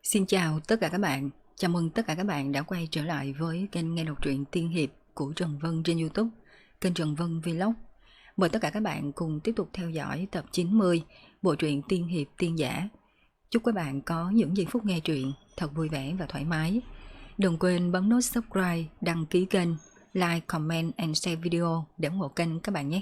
Xin chào tất cả các bạn, chào mừng tất cả các bạn đã quay trở lại với kênh nghe đọc truyện tiên hiệp của Trần Vân trên YouTube, kênh Trần Vân Vlog. Mời tất cả các bạn cùng tiếp tục theo dõi tập 90 bộ truyện tiên hiệp tiên giả. Chúc các bạn có những giây phút nghe truyện thật vui vẻ và thoải mái. Đừng quên bấm nút subscribe, đăng ký kênh, like, comment and share video để ủng hộ kênh các bạn nhé.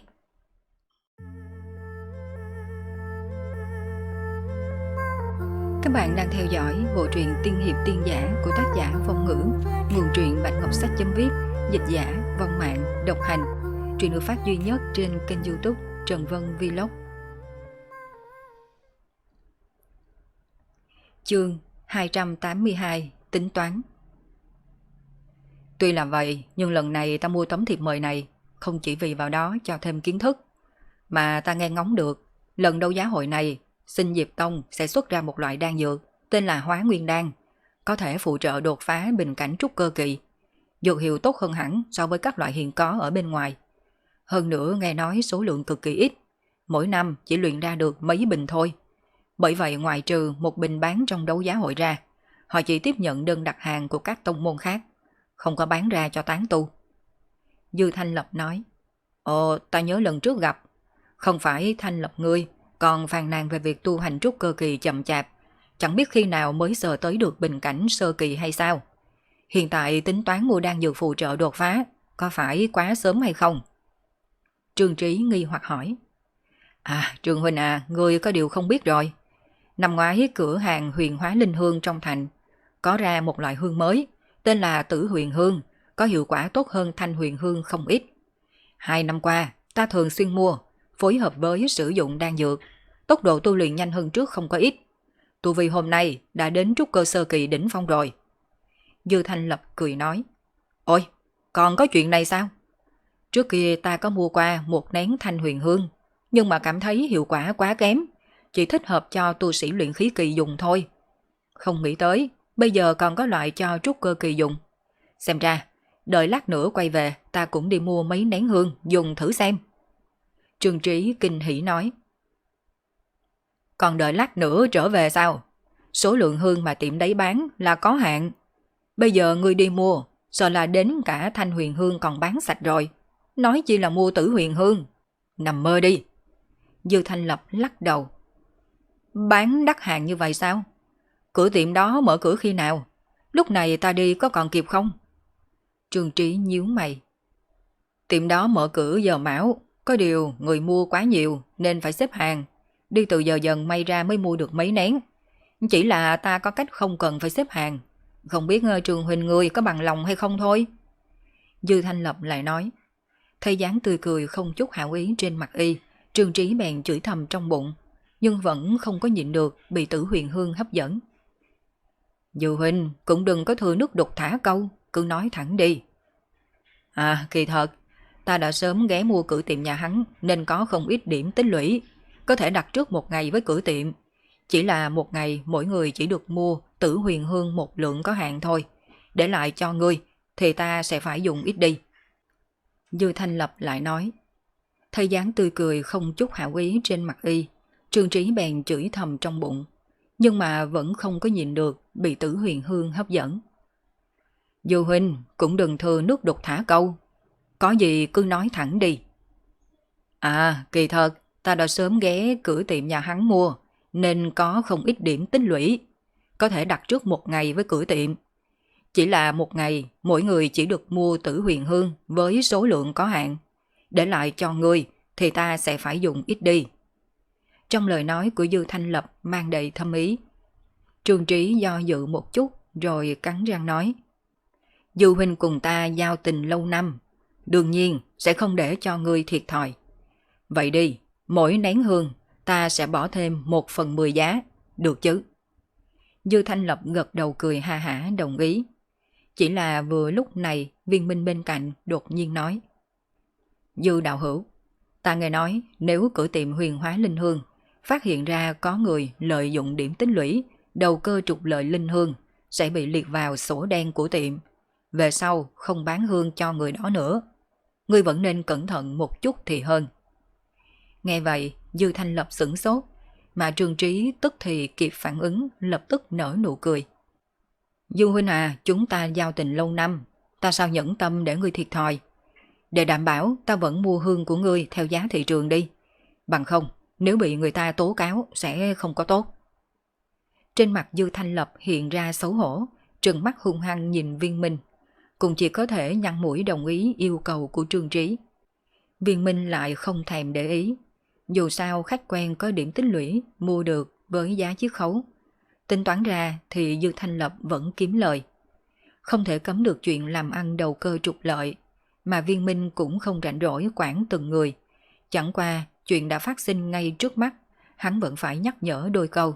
Các bạn đang theo dõi bộ truyện tiên hiệp tiên giả của tác giả Phong Ngữ, nguồn truyện Bạch Ngọc Sách.viết, dịch giả Vong Mạng, độc hành. Truyện được phát duy nhất trên kênh YouTube Trần Vân Vlog. Chương 282: Tính toán. Tuy là vậy, nhưng lần này ta mua tấm thiệp mời này không chỉ vì vào đó cho thêm kiến thức, mà ta nghe ngóng được lần đấu giá hội này Sinh Diệp Tông sẽ xuất ra một loại đan dược tên là Hóa Nguyên Đan, có thể phụ trợ đột phá bình cảnh trúc cơ kỳ. Dược hiệu tốt hơn hẳn so với các loại hiện có ở bên ngoài. Hơn nữa nghe nói số lượng cực kỳ ít, mỗi năm chỉ luyện ra được mấy bình thôi. Bởi vậy ngoại trừ một bình bán trong đấu giá hội ra, họ chỉ tiếp nhận đơn đặt hàng của các tông môn khác, không có bán ra cho tán tu. Dư Thanh Lập nói: Ồ, ta nhớ lần trước gặp, không phải Thanh Lập ngươi còn phàn nàn về việc tu hành trúc cơ kỳ chậm chạp, chẳng biết khi nào mới sờ tới được bình cảnh sơ kỳ hay sao? Hiện tại tính toán mua đan dược phụ trợ đột phá, có phải quá sớm hay không? Trương Trí nghi hoặc hỏi. Trương huynh ngươi có điều không biết rồi. Năm ngoái cửa hàng Huyền Hóa Linh Hương trong thành có ra một loại hương mới, tên là Tử Huyền Hương, có hiệu quả tốt hơn Thanh Huyền Hương không ít. 2 năm qua, ta thường xuyên mua, phối hợp với sử dụng đan dược, tốc độ tu luyện nhanh hơn trước không có ít. Tu vi hôm nay đã đến trúc cơ sơ kỳ đỉnh phong rồi. Dư Thanh Lập cười nói: Ôi, còn có chuyện này sao? Trước kia ta có mua qua một nén Thanh Huyền Hương, nhưng mà cảm thấy hiệu quả quá kém, chỉ thích hợp cho tu sĩ luyện khí kỳ dùng thôi. Không nghĩ tới, bây giờ còn có loại cho trúc cơ kỳ dùng. Xem ra, đợi lát nữa quay về ta cũng đi mua mấy nén hương dùng thử xem. Trương Trí kinh hỉ nói. Còn đợi lát nữa trở về sao? Số lượng hương mà tiệm đấy bán là có hạn. Bây giờ ngươi đi mua, sợ là đến cả Thanh Huyền Hương còn bán sạch rồi. Nói chi là mua Tử Huyền Hương. Nằm mơ đi. Dư Thanh Lập lắc đầu. Bán đắt hàng như vậy sao? Cửa tiệm đó mở cửa khi nào? Lúc này ta đi có còn kịp không? Trương Trí nhíu mày. Tiệm đó mở cửa giờ mão, có điều người mua quá nhiều nên phải xếp hàng. Đi từ giờ dần may ra mới mua được mấy nén. Chỉ là ta có cách không cần phải xếp hàng. Không biết Trường huynh ngươi có bằng lòng hay không thôi. Dư Thanh Lập lại nói. Thấy dáng tươi cười không chút hảo ý trên mặt y, Trương Trí bèn chửi thầm trong bụng, nhưng vẫn không có nhịn được bị Tử Huyền Hương hấp dẫn. Dư huynh cũng đừng có thừa nước đục thả câu, cứ nói thẳng đi. Kỳ thật, ta đã sớm ghé mua cửa tiệm nhà hắn nên có không ít điểm tích lũy, có thể đặt trước một ngày với cửa tiệm. Chỉ là một ngày mỗi người chỉ được mua Tử Huyền Hương một lượng có hạn thôi. Để lại cho ngươi thì ta sẽ phải dùng ít đi. Dư Thanh Lập lại nói. Thấy dáng tươi cười không chút hảo ý trên mặt y, Trương Trí bèn chửi thầm trong bụng, nhưng mà vẫn không có nhìn được bị Tử Huyền Hương hấp dẫn. Dư huynh cũng đừng thừa nước đục thả câu, có gì cứ nói thẳng đi. Kỳ thật ta đã sớm ghé cửa tiệm nhà hắn mua nên có không ít điểm tích lũy, có thể đặt trước một ngày với cửa tiệm. Chỉ là một ngày mỗi người chỉ được mua Tử Huyền Hương với số lượng có hạn. Để lại cho ngươi thì ta sẽ phải dùng ít đi. Trong lời nói của Dư Thanh Lập mang đầy thâm ý. Trương Trí do dự một chút rồi cắn răng nói. Dư huynh cùng ta giao tình lâu năm, đương nhiên sẽ không để cho ngươi thiệt thòi. Vậy đi, mỗi nén hương ta sẽ bỏ thêm 1/10 giá, được chứ? Dư Thanh Lập gật đầu cười ha hả đồng ý. Chỉ là vừa lúc này Viên Minh bên cạnh đột nhiên nói. Dư đạo hữu, ta nghe nói nếu cửa tiệm Huyền Hóa Linh Hương phát hiện ra có người lợi dụng điểm tích lũy đầu cơ trục lợi linh hương sẽ bị liệt vào sổ đen của tiệm. Về sau không bán hương cho người đó nữa. Ngươi vẫn nên cẩn thận một chút thì hơn. Nghe vậy Dư Thanh Lập sửng sốt, mà Trương Trí tức thì kịp phản ứng lập tức nở nụ cười. Du huynh à, chúng ta giao tình lâu năm, ta sao nhẫn tâm để ngươi thiệt thòi. Để đảm bảo ta vẫn mua hương của ngươi theo giá thị trường đi. Bằng không, nếu bị người ta tố cáo sẽ không có tốt. Trên mặt Dư Thanh Lập hiện ra xấu hổ, trừng mắt hung hăng nhìn Viên Minh. Cũng chỉ có thể nhăn mũi đồng ý yêu cầu của Trương Trí. Viên Minh lại không thèm để ý. Dù sao khách quen có điểm tích lũy mua được với giá chiết khấu. Tính toán ra thì Dư Thanh Lập vẫn kiếm lời. Không thể cấm được chuyện làm ăn đầu cơ trục lợi, mà Viên Minh cũng không rảnh rỗi quản từng người. Chẳng qua chuyện đã phát sinh ngay trước mắt, hắn vẫn phải nhắc nhở đôi câu.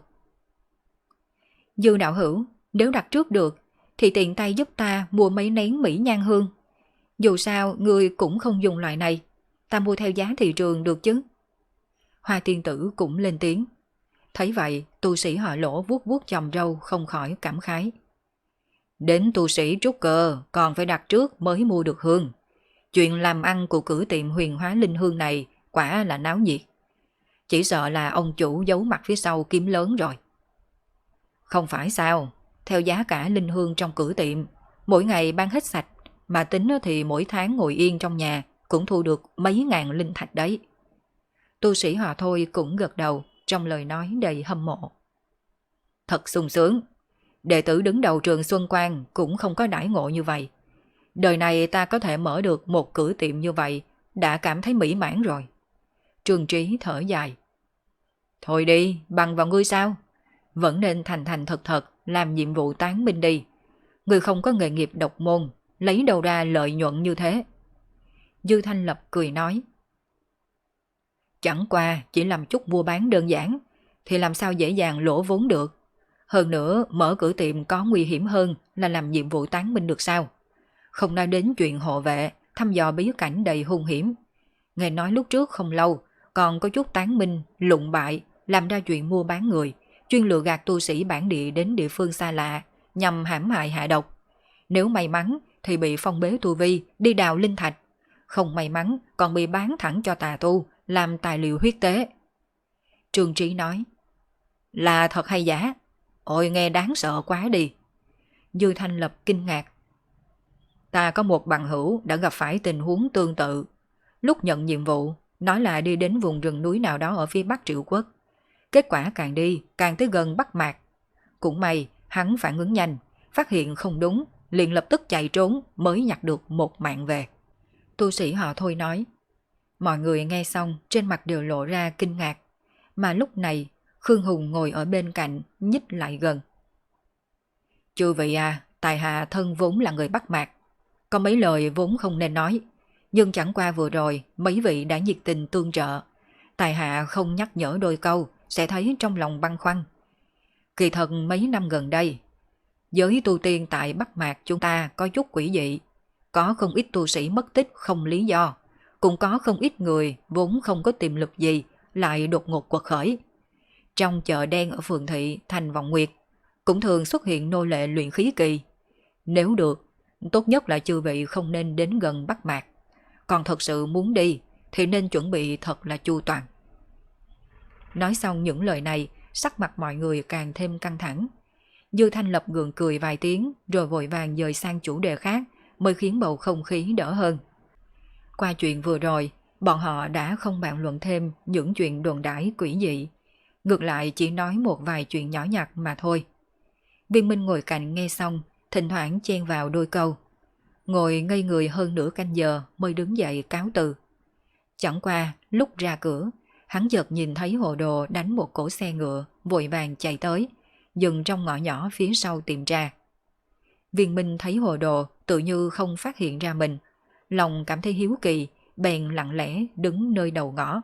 Dư đạo hữu, nếu đặt trước được thì tiện tay giúp ta mua mấy nén mỹ nhan hương. Dù sao người cũng không dùng loại này, ta mua theo giá thị trường được chứ. Hoa tiên tử cũng lên tiếng. Thấy vậy, tu sĩ họ Lỗ vuốt vuốt chòm râu không khỏi cảm khái. Đến tu sĩ trúc cơ còn phải đặt trước mới mua được hương. Chuyện làm ăn của cửa tiệm Huyền Hóa Linh Hương này quả là náo nhiệt. Chỉ sợ là ông chủ giấu mặt phía sau kiếm lớn rồi. Không phải sao, theo giá cả linh hương trong cửa tiệm, mỗi ngày bán hết sạch, mà tính thì mỗi tháng ngồi yên trong nhà cũng thu được mấy ngàn linh thạch đấy. Tu sĩ họ Thôi cũng gật đầu trong lời nói đầy hâm mộ. Thật sung sướng, đệ tử đứng đầu trường Xuân Quang cũng không có đãi ngộ như vậy. Đời này ta có thể mở được một cửa tiệm như vậy, đã cảm thấy mỹ mãn rồi. Trương Trí thở dài. Thôi đi, bằng vào ngươi sao? Vẫn nên thành thành thật thật làm nhiệm vụ tán binh đi. Ngươi không có nghề nghiệp độc môn, lấy đâu ra lợi nhuận như thế? Dư Thanh Lập cười nói. Chẳng qua chỉ làm chút mua bán đơn giản, thì làm sao dễ dàng lỗ vốn được. Hơn nữa mở cửa tiệm có nguy hiểm hơn là làm nhiệm vụ tán binh được sao? Không nói đến chuyện hộ vệ, thăm dò bí cảnh đầy hung hiểm. Nghe nói lúc trước không lâu, còn có chút tán binh, lụng bại, làm ra chuyện mua bán người, chuyên lừa gạt tu sĩ bản địa đến địa phương xa lạ, nhằm hãm hại hạ độc. Nếu may mắn thì bị phong bế tu vi, đi đào linh thạch. Không may mắn còn bị bán thẳng cho tà tu, làm tài liệu huyết tế. Trương Trí nói. Là thật hay giả? Ôi nghe đáng sợ quá đi. Dư Thanh Lập kinh ngạc. Ta có một bằng hữu đã gặp phải tình huống tương tự. Lúc nhận nhiệm vụ, nói là đi đến vùng rừng núi nào đó ở phía Bắc Triệu Quốc. Kết quả càng đi, càng tới gần Bắc Mạc. Cũng may, hắn phản ứng nhanh, phát hiện không đúng, liền lập tức chạy trốn mới nhặt được một mạng về. Tu sĩ họ Thôi nói. Mọi người nghe xong trên mặt đều lộ ra kinh ngạc. Mà lúc này, Khương Hùng ngồi ở bên cạnh, nhích lại gần. Chư vị à, tài hạ thân vốn là người Bắc Mạc. Có mấy lời vốn không nên nói. Nhưng chẳng qua vừa rồi, mấy vị đã nhiệt tình tương trợ. Tài hạ không nhắc nhở đôi câu, sẽ thấy trong lòng băn khoăn. Kỳ thật mấy năm gần đây, giới tu tiên tại Bắc Mạc chúng ta có chút quỷ dị. Có không ít tu sĩ mất tích không lý do. Cũng có không ít người vốn không có tiềm lực gì, lại đột ngột quật khởi. Trong chợ đen ở phường thị Thành Vọng Nguyệt, cũng thường xuất hiện nô lệ luyện khí kỳ. Nếu được, tốt nhất là chư vị không nên đến gần Bắc Mạc. Còn thật sự muốn đi, thì nên chuẩn bị thật là chu toàn. Nói xong những lời này, sắc mặt mọi người càng thêm căng thẳng. Dư Thanh Lập gượng cười vài tiếng, rồi vội vàng dời sang chủ đề khác, mới khiến bầu không khí đỡ hơn. Qua chuyện vừa rồi, bọn họ đã không bàn luận thêm những chuyện đồn đãi quỷ dị. Ngược lại chỉ nói một vài chuyện nhỏ nhặt mà thôi. Viên Minh ngồi cạnh nghe xong, thỉnh thoảng chen vào đôi câu. Ngồi ngây người hơn nửa canh giờ mới đứng dậy cáo từ. Chẳng qua, lúc ra cửa, hắn chợt nhìn thấy Hồ Đồ đánh một cỗ xe ngựa, vội vàng chạy tới, dừng trong ngõ nhỏ phía sau tiệm trà. Viên Minh thấy Hồ Đồ tự như không phát hiện ra mình, lòng cảm thấy hiếu kỳ, bèn lặng lẽ đứng nơi đầu ngõ.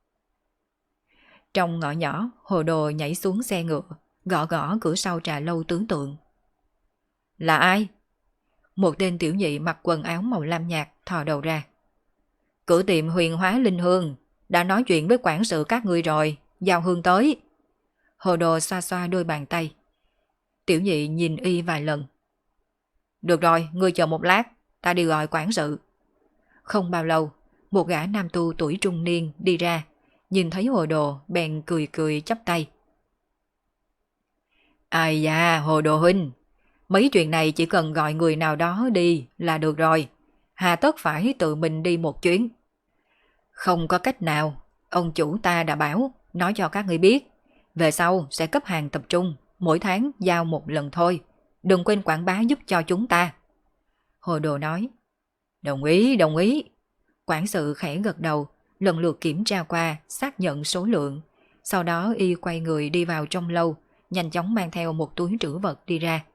Trong ngõ nhỏ, Hồ Đồ nhảy xuống xe ngựa, gõ gõ cửa sau trà lâu tứ tượng. Là ai? Một tên tiểu nhị mặc quần áo màu lam nhạt thò đầu ra. Cửa tiệm Huyền Hóa Linh Hương, đã nói chuyện với quản sự các ngươi rồi, giao hương tới. Hồ Đồ xoa xoa đôi bàn tay. Tiểu nhị nhìn y vài lần. Được rồi, ngươi chờ một lát, ta đi gọi quản sự. Không bao lâu, một gã nam tu tuổi trung niên đi ra, nhìn thấy Hồ Đồ bèn cười cười chắp tay. Ai da, Hồ Đồ huynh, Mấy chuyện này chỉ cần gọi người nào đó đi là được rồi. Hà tất phải tự mình đi một chuyến. Không có cách nào, ông chủ ta đã bảo, nói cho các người biết. Về sau sẽ cấp hàng tập trung, mỗi tháng giao một lần thôi. Đừng quên quảng bá giúp cho chúng ta. Hồ Đồ nói. Đồng ý, đồng ý. Quản sự khẽ gật đầu, lần lượt kiểm tra qua, xác nhận số lượng. Sau đó y quay người đi vào trong lâu, nhanh chóng mang theo một túi trữ vật đi ra.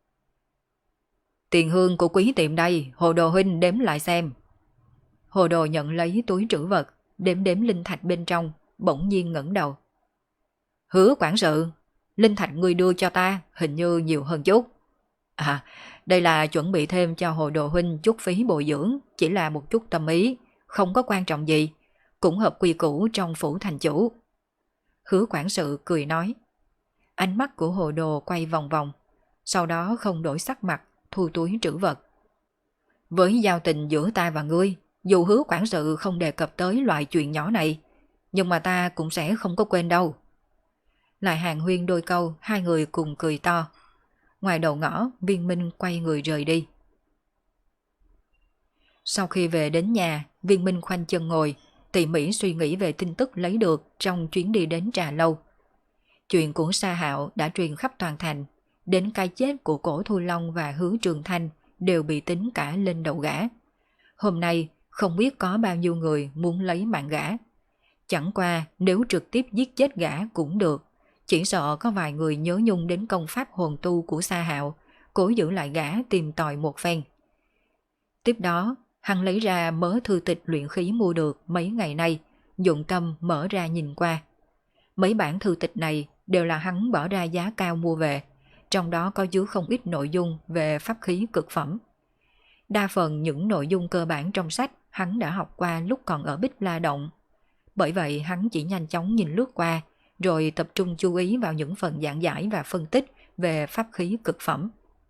Tiền hương của quý tiệm đây, Hồ Đồ huynh đếm lại xem. Hồ Đồ nhận lấy túi trữ vật, đếm đếm linh thạch bên trong, bỗng nhiên ngẩng đầu. Hứa quản sự, linh thạch ngươi đưa cho ta hình như nhiều hơn chút. À, đây là chuẩn bị thêm cho Hồ Đồ huynh chút phí bồi dưỡng, chỉ là một chút tâm ý, không có quan trọng gì, cũng hợp quy củ trong phủ thành chủ. Hứa quản sự cười nói. Ánh mắt của Hồ Đồ quay vòng vòng, sau đó không đổi sắc mặt, thu túi trữ vật. Với giao tình giữa ta và ngươi, dù hứa quản sự không đề cập tới loại chuyện nhỏ này, nhưng mà ta cũng sẽ không có quên đâu. Lại hàng huyên đôi câu, hai người cùng cười to. Ngoài đầu ngõ, Viên Minh quay người rời đi. Sau khi về đến nhà, Viên Minh khoanh chân ngồi, tỉ mỉ suy nghĩ về tin tức lấy được trong chuyến đi đến Trà Lâu. Chuyện của Sa Hạo đã truyền khắp toàn thành, đến cái chết của Cổ Thu Long và Hứa Trường Thanh đều bị tính cả lên đầu gã. Hôm nay không biết có bao nhiêu người muốn lấy mạng gã. Chẳng qua nếu trực tiếp giết chết gã cũng được, chỉ sợ có vài người nhớ nhung đến công pháp hồn tu của Sa Hạo, cố giữ lại gã tìm tòi một phen. Tiếp đó, hắn lấy ra mớ thư tịch luyện khí mua được mấy ngày nay, dụng tâm mở ra nhìn qua. Mấy bản thư tịch này đều là hắn bỏ ra giá cao mua về, trong đó có chứa không ít nội dung về pháp khí cực phẩm. Đa phần những nội dung cơ bản trong sách hắn đã học qua lúc còn ở Bích La Động. Bởi vậy hắn chỉ nhanh chóng nhìn lướt qua, rồi tập trung chú ý vào những phần giảng giải và phân tích về pháp khí cực phẩm.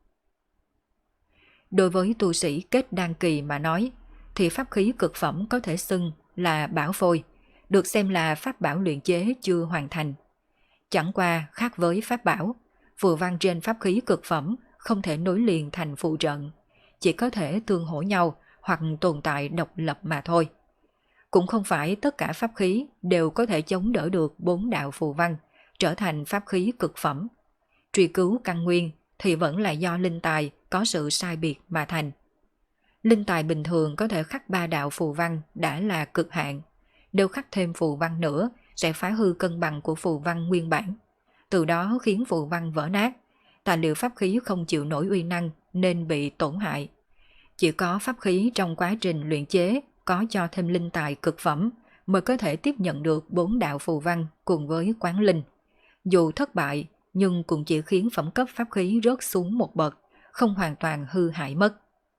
Đối với tu sĩ kết đan kỳ mà nói, thì pháp khí cực phẩm có thể xưng là bảo phôi, được xem là pháp bảo luyện chế chưa hoàn thành. Chẳng qua khác với pháp bảo, phù văn trên pháp khí cực phẩm không thể nối liền thành phù trận, chỉ có thể tương hỗ nhau hoặc tồn tại độc lập mà thôi. Cũng không phải tất cả pháp khí đều có thể chống đỡ được 4 đạo phù văn, trở thành pháp khí cực phẩm. Truy cứu căn nguyên thì vẫn là do linh tài có sự sai biệt mà thành. Linh tài bình thường có thể khắc 3 đạo phù văn đã là cực hạn, nếu khắc thêm phù văn nữa sẽ phá hư cân bằng của phù văn nguyên bản, từ đó khiến phù văn vỡ nát, tài liệu pháp khí không chịu nổi uy năng nên bị tổn hại. Chỉ có pháp khí trong quá trình luyện chế có cho thêm linh tài cực phẩm mới có thể tiếp nhận được 4 đạo phù văn cùng với quán linh. Dù thất bại nhưng cũng chỉ khiến phẩm cấp pháp khí rớt xuống một bậc, không hoàn toàn hư hại mất.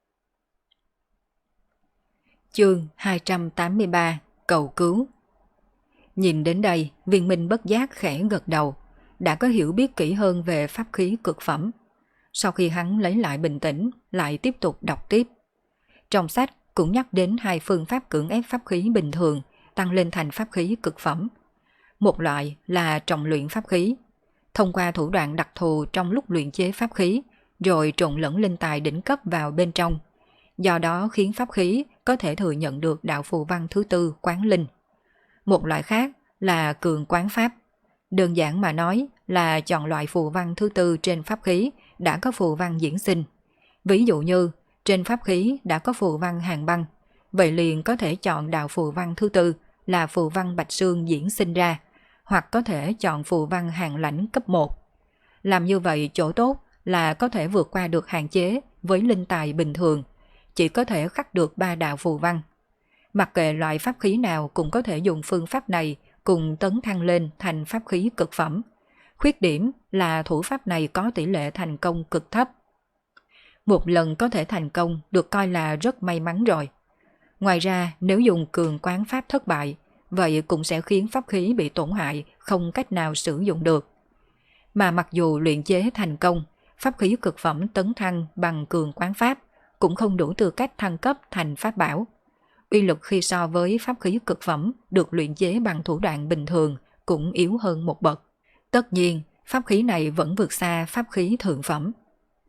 Chương 283 Cầu cứu. Nhìn đến đây, Viên Minh bất giác khẽ gật đầu, đã có hiểu biết kỹ hơn về pháp khí cực phẩm. Sau khi hắn lấy lại bình tĩnh, lại tiếp tục đọc tiếp. Trong sách cũng nhắc đến 2 phương pháp cưỡng ép pháp khí bình thường tăng lên thành pháp khí cực phẩm. Một loại là trọng luyện pháp khí, thông qua thủ đoạn đặc thù trong lúc luyện chế pháp khí, rồi trộn lẫn linh tài đỉnh cấp vào bên trong, do đó khiến pháp khí có thể thừa nhận được đạo phù văn thứ tư quán linh. Một loại khác là cường quán pháp, đơn giản mà nói là chọn loại phù văn thứ tư trên pháp khí đã có phù văn diễn sinh. Ví dụ như trên pháp khí đã có phù văn hàng băng, vậy liền có thể chọn đạo phù văn thứ tư là phù văn bạch xương diễn sinh ra, hoặc có thể chọn phù văn hàng lãnh cấp 1. Làm như vậy chỗ tốt là có thể vượt qua được hạn chế với linh tài bình thường, chỉ có thể khắc được 3 đạo phù văn. Mặc kệ loại pháp khí nào cũng có thể dùng phương pháp này cùng tấn thăng lên thành pháp khí cực phẩm. Khuyết điểm là thủ pháp này có tỷ lệ thành công cực thấp. Một lần có thể thành công được coi là rất may mắn rồi. Ngoài ra nếu dùng cường quán pháp thất bại, vậy cũng sẽ khiến pháp khí bị tổn hại, không cách nào sử dụng được. Mà mặc dù luyện chế thành công, pháp khí cực phẩm tấn thăng bằng cường quán pháp cũng không đủ tư cách thăng cấp thành pháp bảo. Uy lực khi so với pháp khí cực phẩm được luyện chế bằng thủ đoạn bình thường cũng yếu hơn một bậc. Tất nhiên, pháp khí này vẫn vượt xa pháp khí thượng phẩm.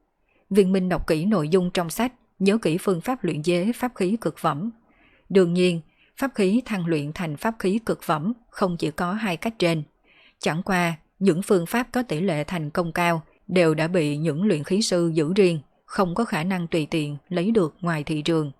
Viên Minh đọc kỹ nội dung trong sách, nhớ kỹ phương pháp luyện chế pháp khí cực phẩm. Đương nhiên, pháp khí thăng luyện thành pháp khí cực phẩm không chỉ có hai cách trên. Chẳng qua, những phương pháp có tỷ lệ thành công cao đều đã bị những luyện khí sư giữ riêng, không có khả năng tùy tiện lấy được ngoài thị trường.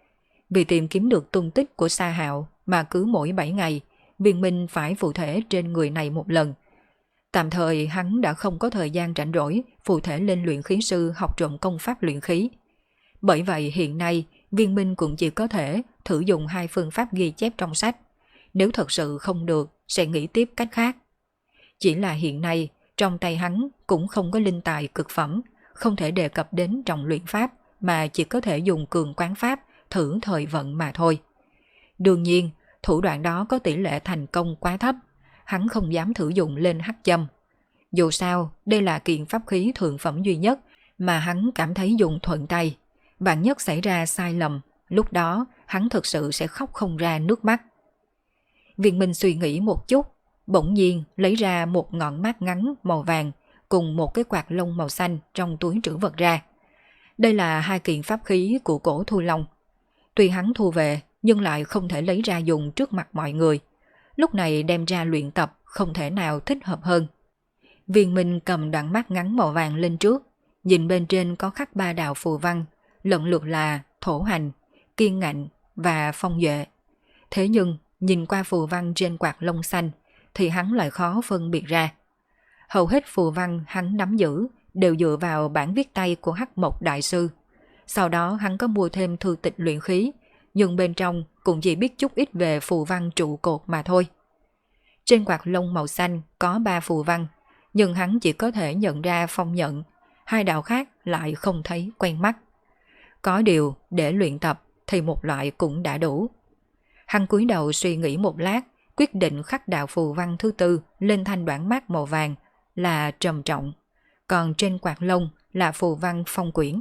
Vì tìm kiếm được tung tích của Sa Hạo mà cứ mỗi 7 ngày, Viên Minh phải phụ thể trên người này một lần. Tạm thời hắn đã không có thời gian rảnh rỗi phụ thể lên luyện khí sư học trộm công pháp luyện khí. Bởi vậy hiện nay Viên Minh cũng chỉ có thể thử dùng hai phương pháp ghi chép trong sách. Nếu thật sự không được sẽ nghĩ tiếp cách khác. Chỉ là hiện nay trong tay hắn cũng không có linh tài cực phẩm, không thể đề cập đến trọng luyện pháp mà chỉ có thể dùng cường quán pháp thử thời vận mà thôi. Đương nhiên thủ đoạn đó có tỷ lệ thành công quá thấp, hắn không dám thử dụng lên hắc châm. Dù sao đây là kiện pháp khí thượng phẩm duy nhất mà hắn cảm thấy dùng thuận tay. Vạn nhất xảy ra sai lầm, lúc đó hắn thực sự sẽ khóc không ra nước mắt. Viên Minh suy nghĩ một chút, bỗng nhiên lấy ra một ngọn mát ngắn màu vàng cùng một cái quạt lông màu xanh trong túi trữ vật ra. Đây là hai kiện pháp khí của cổ Thu Long. Tuy hắn thu về nhưng lại không thể lấy ra dùng trước mặt mọi người. Lúc này đem ra luyện tập không thể nào thích hợp hơn. Viên Minh cầm đoạn mát ngắn màu vàng lên trước, nhìn bên trên có khắc 3 đạo phù văn, lần lượt là thổ hành, kiên ngạnh và phong duệ. Thế nhưng nhìn qua phù văn trên quạt lông xanh thì hắn lại khó phân biệt ra. Hầu hết phù văn hắn nắm giữ đều dựa vào bản viết tay của Hắc Mộc Đại Sư. Sau đó hắn có mua thêm thư tịch luyện khí, nhưng bên trong cũng chỉ biết chút ít về phù văn trụ cột mà thôi. Trên quạt lông màu xanh có 3 phù văn, nhưng hắn chỉ có thể nhận ra phong nhận, hai đạo khác lại không thấy quen mắt. Có điều để luyện tập thì một loại cũng đã đủ. Hắn cúi đầu suy nghĩ một lát, quyết định khắc đạo phù văn thứ tư lên thanh đoạn mát màu vàng là trầm trọng, còn trên quạt lông là phù văn phong quyển.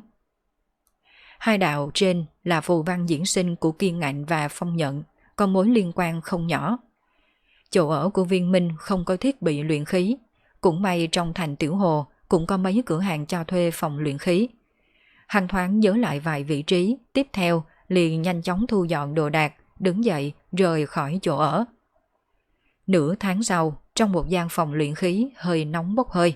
Hai đạo trên là phù văn diễn sinh của kiên ngạnh và phong nhận, có mối liên quan không nhỏ. Chỗ ở của Viên Minh không có thiết bị luyện khí, cũng may trong thành Tiểu Hồ cũng có mấy cửa hàng cho thuê phòng luyện khí. Hắn thoáng nhớ lại vài vị trí, tiếp theo liền nhanh chóng thu dọn đồ đạc, đứng dậy rời khỏi chỗ ở. Nửa tháng sau, trong một gian phòng luyện khí hơi nóng bốc hơi.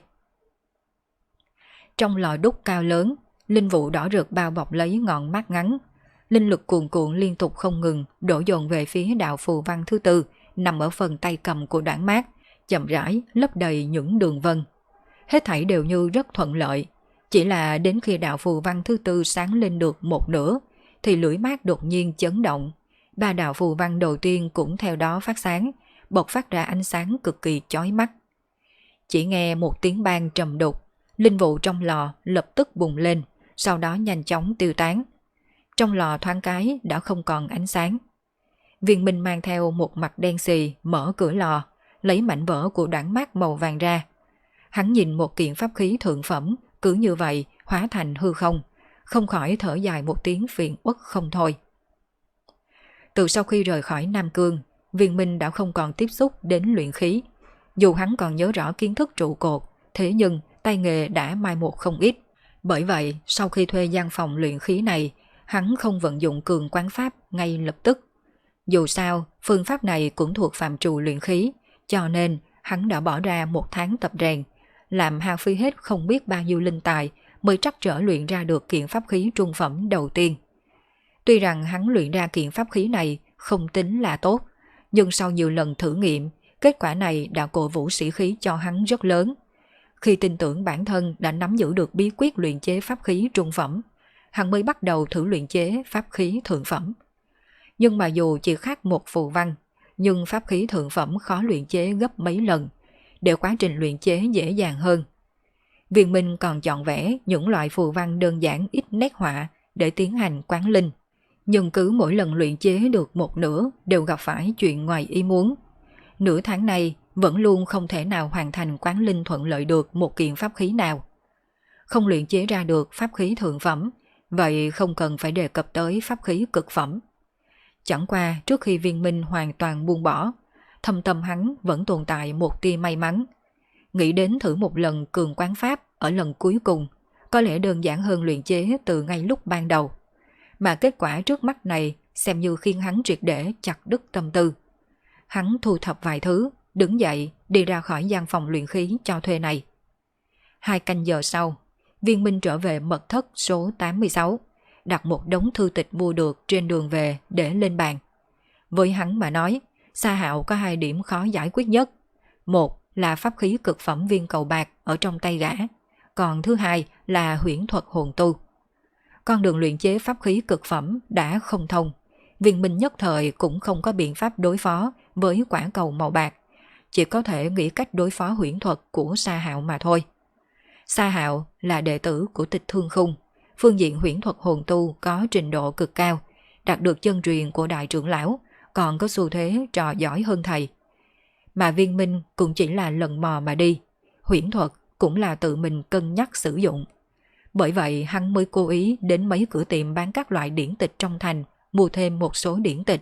Trong lò đúc cao lớn, linh vụ đỏ rực bao bọc lấy ngọn mát ngắn. Linh lực cuồn cuộn liên tục không ngừng đổ dồn về phía đạo phù văn thứ tư nằm ở phần tay cầm của đoạn mát, chậm rãi lấp đầy những đường vân. Hết thảy đều như rất thuận lợi. Chỉ là đến khi đạo phù văn thứ tư sáng lên được một nửa thì lưỡi mát đột nhiên chấn động. 3 đạo phù văn đầu tiên cũng theo đó phát sáng, bộc phát ra ánh sáng cực kỳ chói mắt. Chỉ nghe một tiếng bang trầm đục, linh vụ trong lò lập tức bùng lên, sau đó nhanh chóng tiêu tán. Trong lò thoáng cái đã không còn ánh sáng. Viên Minh mang theo một mặt đen xì mở cửa lò, lấy mảnh vỡ của đoạn mát màu vàng ra. Hắn nhìn một kiện pháp khí thượng phẩm cứ như vậy hóa thành hư không, không khỏi thở dài một tiếng phiền uất không thôi. Từ sau khi rời khỏi Nam Cương, Viên Minh đã không còn tiếp xúc đến luyện khí. Dù hắn còn nhớ rõ kiến thức trụ cột, thế nhưng tay nghề đã mai một không ít. Bởi vậy, sau khi thuê gian phòng luyện khí này, hắn không vận dụng cường quán pháp ngay lập tức. Dù sao, phương pháp này cũng thuộc phạm trù luyện khí, cho nên hắn đã bỏ ra 1 tháng tập rèn, làm hao phí hết không biết bao nhiêu linh tài mới trắc trở luyện ra được kiện pháp khí trung phẩm đầu tiên. Tuy rằng hắn luyện ra kiện pháp khí này không tính là tốt, nhưng sau nhiều lần thử nghiệm, kết quả này đã cổ vũ sĩ khí cho hắn rất lớn. Khi tin tưởng bản thân đã nắm giữ được bí quyết luyện chế pháp khí trung phẩm, hắn mới bắt đầu thử luyện chế pháp khí thượng phẩm. Nhưng mà dù chỉ khác một phù văn, nhưng pháp khí thượng phẩm khó luyện chế gấp mấy lần, để quá trình luyện chế dễ dàng hơn. Viên Minh còn chọn vẽ những loại phù văn đơn giản ít nét họa để tiến hành quán linh. Nhưng cứ mỗi lần luyện chế được một nửa đều gặp phải chuyện ngoài ý muốn. Nửa tháng này vẫn luôn không thể nào hoàn thành quán linh thuận lợi được một kiện pháp khí nào. Không luyện chế ra được pháp khí thượng phẩm, vậy không cần phải đề cập tới pháp khí cực phẩm. Chẳng qua trước khi Viên Minh hoàn toàn buông bỏ, thâm tâm hắn vẫn tồn tại một tia may mắn. Nghĩ đến thử một lần cường quán pháp ở lần cuối cùng, có lẽ đơn giản hơn luyện chế từ ngay lúc ban đầu. Mà kết quả trước mắt này xem như khiến hắn triệt để chặt đứt tâm tư. Hắn thu thập vài thứ, đứng dậy đi ra khỏi gian phòng luyện khí cho thuê này. 2 canh giờ sau, Viên Minh trở về mật thất số 86, đặt một đống thư tịch mua được trên đường về để lên bàn. Với hắn mà nói, Sa Hạo có 2 điểm khó giải quyết nhất. Một là pháp khí cực phẩm viên cầu bạc ở trong tay gã, còn thứ hai là huyễn thuật hồn tu. Con đường luyện chế pháp khí cực phẩm đã không thông, Viên Minh nhất thời cũng không có biện pháp đối phó với quả cầu màu bạc, chỉ có thể nghĩ cách đối phó huyễn thuật của Sa Hạo mà thôi. Sa Hạo là đệ tử của Tịch Thương Khung, phương diện huyễn thuật hồn tu có trình độ cực cao, đạt được chân truyền của đại trưởng lão, còn có xu thế trò giỏi hơn thầy. Mà Viên Minh cũng chỉ là lần mò mà đi, huyễn thuật cũng là tự mình cân nhắc sử dụng. Bởi vậy hắn mới cố ý đến mấy cửa tiệm bán các loại điển tịch trong thành, mua thêm một số điển tịch.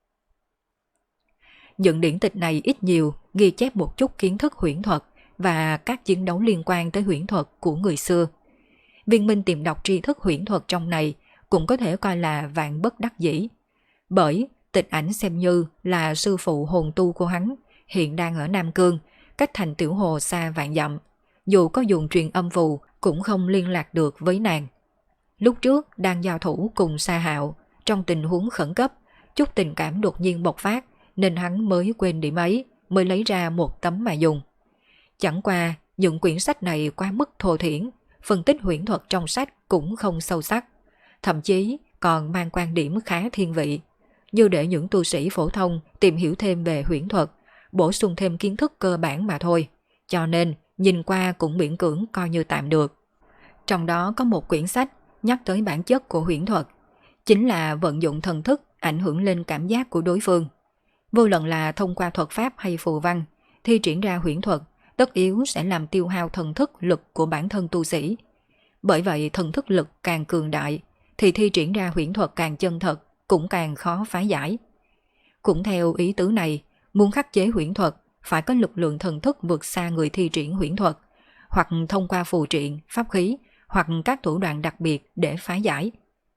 Những điển tịch này ít nhiều ghi chép một chút kiến thức huyễn thuật và các chiến đấu liên quan tới huyễn thuật của người xưa. Viên Minh tìm đọc tri thức huyễn thuật trong này cũng có thể coi là vạn bất đắc dĩ. Bởi Tịch Ảnh xem như là sư phụ hồn tu của hắn, hiện đang ở Nam Cương, cách thành Tiểu Hồ xa vạn dặm. Dù có dùng truyền âm phù cũng không liên lạc được với nàng. Lúc trước đang giao thủ cùng Sa Hạo, trong tình huống khẩn cấp, chút tình cảm đột nhiên bộc phát nên hắn mới quên điểm ấy, mới lấy ra một tấm mà dùng. Chẳng qua những quyển sách này quá mức thô thiển, phân tích huyễn thuật trong sách cũng không sâu sắc, thậm chí còn mang quan điểm khá thiên vị, như để những tu sĩ phổ thông tìm hiểu thêm về huyễn thuật, bổ sung thêm kiến thức cơ bản mà thôi, cho nên nhìn qua cũng miễn cưỡng coi như tạm được. Trong đó có một quyển sách nhắc tới bản chất của huyễn thuật, chính là vận dụng thần thức ảnh hưởng lên cảm giác của đối phương. Vô luận là thông qua thuật pháp hay phù văn, thi triển ra huyễn thuật, tất yếu sẽ làm tiêu hao thần thức lực của bản thân tu sĩ. Bởi vậy thần thức lực càng cường đại, thì thi triển ra huyễn thuật càng chân thật, cũng càng khó phá giải. Cũng theo ý tứ này, muốn khắc chế huyễn thuật, phải có lực lượng thần thức vượt xa người thi triển huyễn thuật, hoặc thông qua phù triện, pháp khí, hoặc các thủ đoạn đặc biệt để phá giải.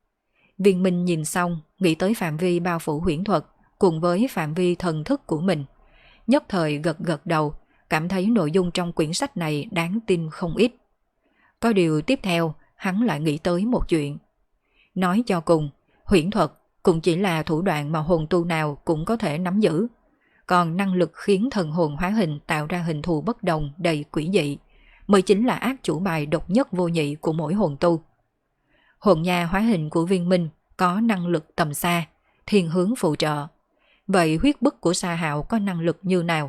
Viên Minh nhìn xong, nghĩ tới phạm vi bao phủ huyễn thuật, cùng với phạm vi thần thức của mình. Nhất thời gật gật đầu, cảm thấy nội dung trong quyển sách này đáng tin không ít. Có điều tiếp theo, hắn lại nghĩ tới một chuyện. Nói cho cùng, huyễn thuật cũng chỉ là thủ đoạn mà hồn tu nào cũng có thể nắm giữ. Còn năng lực khiến thần hồn hóa hình tạo ra hình thù bất đồng đầy quỷ dị, mới chính là ác chủ bài độc nhất vô nhị của mỗi hồn tu. Hồn nha hóa hình của Viên Minh có năng lực tầm xa, thiên hướng phụ trợ. Vậy huyết bức của Sa Hạo có năng lực như nào?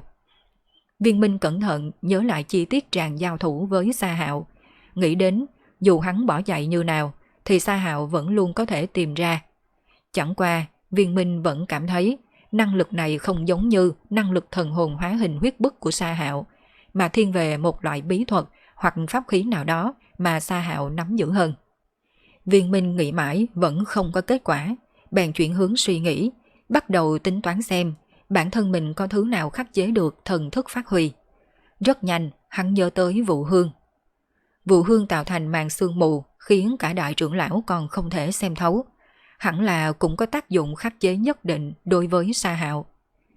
Viên Minh cẩn thận nhớ lại chi tiết tràng giao thủ với Sa Hạo, nghĩ đến dù hắn bỏ chạy như nào thì Sa Hạo vẫn luôn có thể tìm ra. Chẳng qua Viên Minh vẫn cảm thấy năng lực này không giống như năng lực thần hồn hóa hình huyết bức của Sa Hạo, mà thiên về một loại bí thuật hoặc pháp khí nào đó mà Sa Hạo nắm giữ hơn. Viên Minh nghĩ mãi vẫn không có kết quả, bèn chuyển hướng suy nghĩ, bắt đầu tính toán xem bản thân mình có thứ nào khắc chế được thần thức phát huy. Rất nhanh, hắn nhớ tới vụ hương. Vụ hương tạo thành màn sương mù khiến cả đại trưởng lão còn không thể xem thấu. Hẳn là cũng có tác dụng khắc chế nhất định đối với Sa Hạo.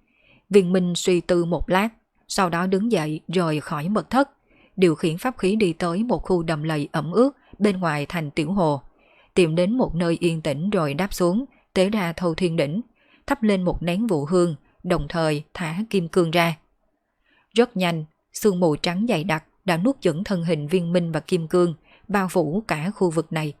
Viên Minh suy tư một lát, sau đó đứng dậy rời khỏi mật thất, điều khiển pháp khí đi tới một khu đầm lầy ẩm ướt bên ngoài thành Tiểu Hồ, tìm đến một nơi yên tĩnh rồi đáp xuống, tế ra Thâu Thiên Đỉnh, thắp lên một nén vụ hương, đồng thời thả kim cương ra. Rất nhanh, sương mù trắng dày đặc đã nuốt chửng thân hình Viên Minh và kim cương, bao phủ cả khu vực này.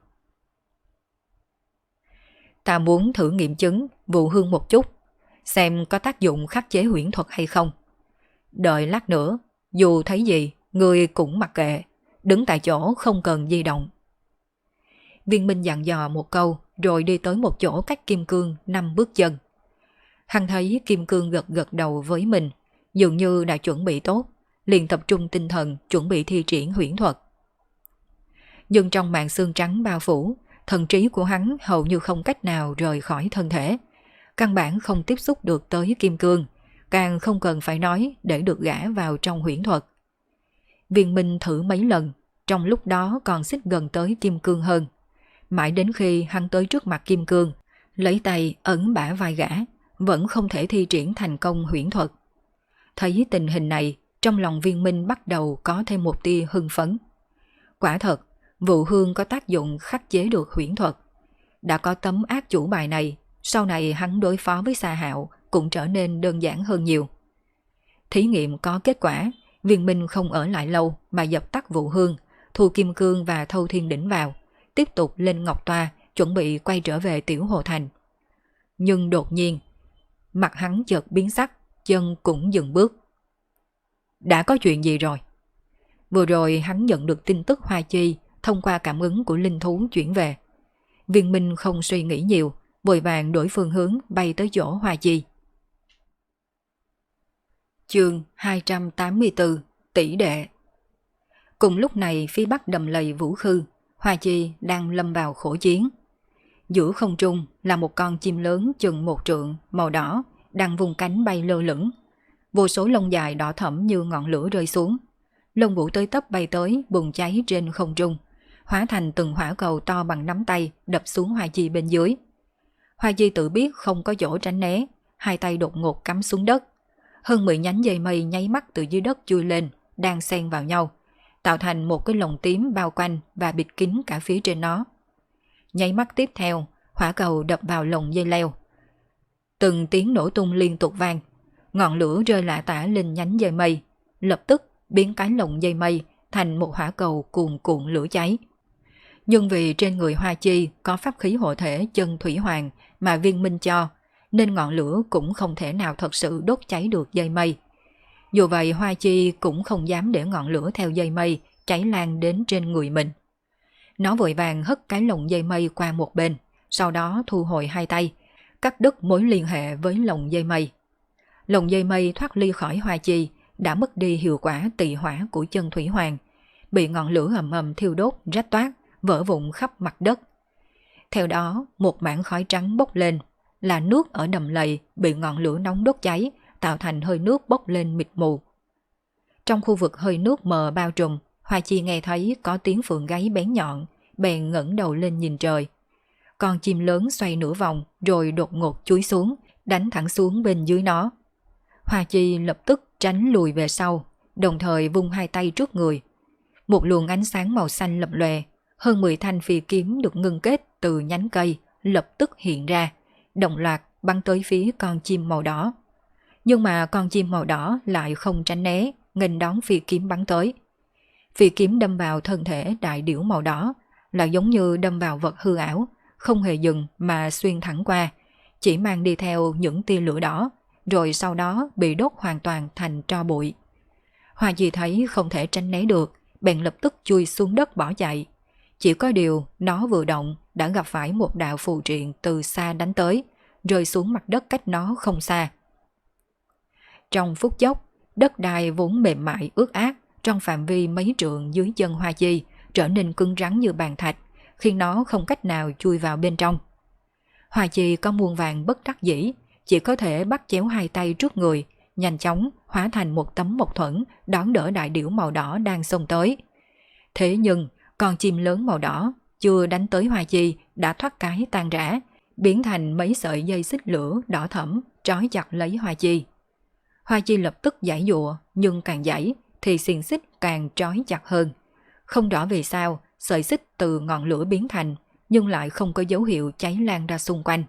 Ta muốn thử nghiệm chứng vụ hương một chút, xem có tác dụng khắc chế huyễn thuật hay không. Đợi lát nữa, dù thấy gì, người cũng mặc kệ, đứng tại chỗ không cần di động. Viên Minh dặn dò một câu rồi đi tới một chỗ cách kim cương 5 bước chân. Hắn thấy kim cương gật gật đầu với mình, dường như đã chuẩn bị tốt, liền tập trung tinh thần chuẩn bị thi triển huyễn thuật. Nhưng trong màn sương trắng bao phủ, thần trí của hắn hầu như không cách nào rời khỏi thân thể, căn bản không tiếp xúc được tới kim cương, càng không cần phải nói để được gã vào trong huyễn thuật. Viên Minh thử mấy lần, trong lúc đó còn xích gần tới Kim Cương hơn. Mãi đến khi hắn tới trước mặt Kim Cương, lấy tay ấn bả vai gã, vẫn không thể thi triển thành công huyễn thuật. Thấy tình hình này, trong lòng Viên Minh bắt đầu có thêm một tia hưng phấn. Quả thật, vụ hương có tác dụng khắc chế được huyễn thuật. Đã có tấm ác chủ bài này, sau này hắn đối phó với Sa Hạo cũng trở nên đơn giản hơn nhiều. Thí nghiệm có kết quả, Viên Minh không ở lại lâu mà dập tắt vụ hương, thu Kim Cương và Thâu Thiên Đỉnh vào, tiếp tục lên Ngọc Toa chuẩn bị quay trở về Tiểu Hồ Thành. Nhưng đột nhiên, mặt hắn chợt biến sắc, chân cũng dừng bước. Đã có chuyện gì rồi? Vừa rồi hắn nhận được tin tức Hoa Chi thông qua cảm ứng của linh thú chuyển về. Viên Minh không suy nghĩ nhiều, vội vàng đổi phương hướng bay tới chỗ Hoa Chi. Chương 284 Tỷ đệ. Cùng lúc này phía bắc đầm lầy Vũ Khư, Hoa Chi đang lâm vào khổ chiến. Giữa không trung là một con chim lớn chừng 1 trượng màu đỏ đang vùng cánh bay lơ lửng. Vô số lông dài đỏ thẫm như ngọn lửa rơi xuống. Lông vũ tới tấp bay tới bùng cháy trên không trung, hóa thành từng hỏa cầu to bằng nắm tay đập xuống Hoa Chi bên dưới. Hoa Chi tự biết không có chỗ tránh né, hai tay đột ngột cắm xuống đất. Hơn 10 nhánh dây mây nháy mắt từ dưới đất chui lên, đang xen vào nhau, tạo thành một cái lồng tím bao quanh và bịt kín cả phía trên nó. Nháy mắt tiếp theo, hỏa cầu đập vào lồng dây leo. Từng tiếng nổ tung liên tục vang, ngọn lửa rơi lả tả lên nhánh dây mây, lập tức biến cái lồng dây mây thành một hỏa cầu cuồn cuộn lửa cháy. Nhưng vì trên người Hoa Chi có pháp khí hộ thể chân thủy hoàng mà Viên Minh cho, nên ngọn lửa cũng không thể nào thật sự đốt cháy được dây mây. Dù vậy Hoa Chi cũng không dám để ngọn lửa theo dây mây cháy lan đến trên người mình. Nó vội vàng hất cái lồng dây mây qua một bên, sau đó thu hồi hai tay, cắt đứt mối liên hệ với lồng dây mây. Lồng dây mây thoát ly khỏi Hoa Chi đã mất đi hiệu quả tỳ hỏa của chân thủy hoàng, bị ngọn lửa ầm ầm thiêu đốt rách toát, vỡ vụn khắp mặt đất. Theo đó, một mảng khói trắng bốc lên, là nước ở đầm lầy bị ngọn lửa nóng đốt cháy, tạo thành hơi nước bốc lên mịt mù. Trong khu vực hơi nước mờ bao trùm, Hoa Chi nghe thấy có tiếng phượng gáy bén nhọn, bèn ngẩng đầu lên nhìn trời. Con chim lớn xoay nửa vòng rồi đột ngột chúi xuống, đánh thẳng xuống bên dưới nó. Hoa Chi lập tức tránh lùi về sau, đồng thời vung hai tay trước người. Một luồng ánh sáng màu xanh lập lòe, hơn 10 thanh phi kiếm được ngưng kết từ nhánh cây lập tức hiện ra, đồng loạt bắn tới phía con chim màu đỏ. Nhưng mà con chim màu đỏ lại không tránh né, nghênh đón phi kiếm bắn tới. Phi kiếm đâm vào thân thể đại điểu màu đỏ, là giống như đâm vào vật hư ảo, không hề dừng mà xuyên thẳng qua, chỉ mang đi theo những tia lửa đỏ, rồi sau đó bị đốt hoàn toàn thành tro bụi. Hoa Chi thấy không thể tránh né được, bèn lập tức chui xuống đất bỏ chạy. Chỉ có điều nó vừa động đã gặp phải một đạo phù triện từ xa đánh tới, rơi xuống mặt đất cách nó không xa. Trong phút chốc, đất đai vốn mềm mại ướt át trong phạm vi mấy trượng dưới chân Hoa Chi trở nên cứng rắn như bàn thạch, khiến nó không cách nào chui vào bên trong. Hoa Chi có muôn vàng bất đắc dĩ, chỉ có thể bắt chéo hai tay trước người, nhanh chóng hóa thành một tấm mộc thuẫn đón đỡ đại điểu màu đỏ đang xông tới. Thế nhưng con chim lớn màu đỏ chưa đánh tới Hoa Chi đã thoát cái tan rã, biến thành mấy sợi dây xích lửa đỏ thẫm trói chặt lấy Hoa Chi. Hoa Chi lập tức giãy giụa, nhưng càng giãy thì xiềng xích càng trói chặt hơn. Không rõ vì sao sợi xích từ ngọn lửa biến thành, nhưng lại không có dấu hiệu cháy lan ra xung quanh.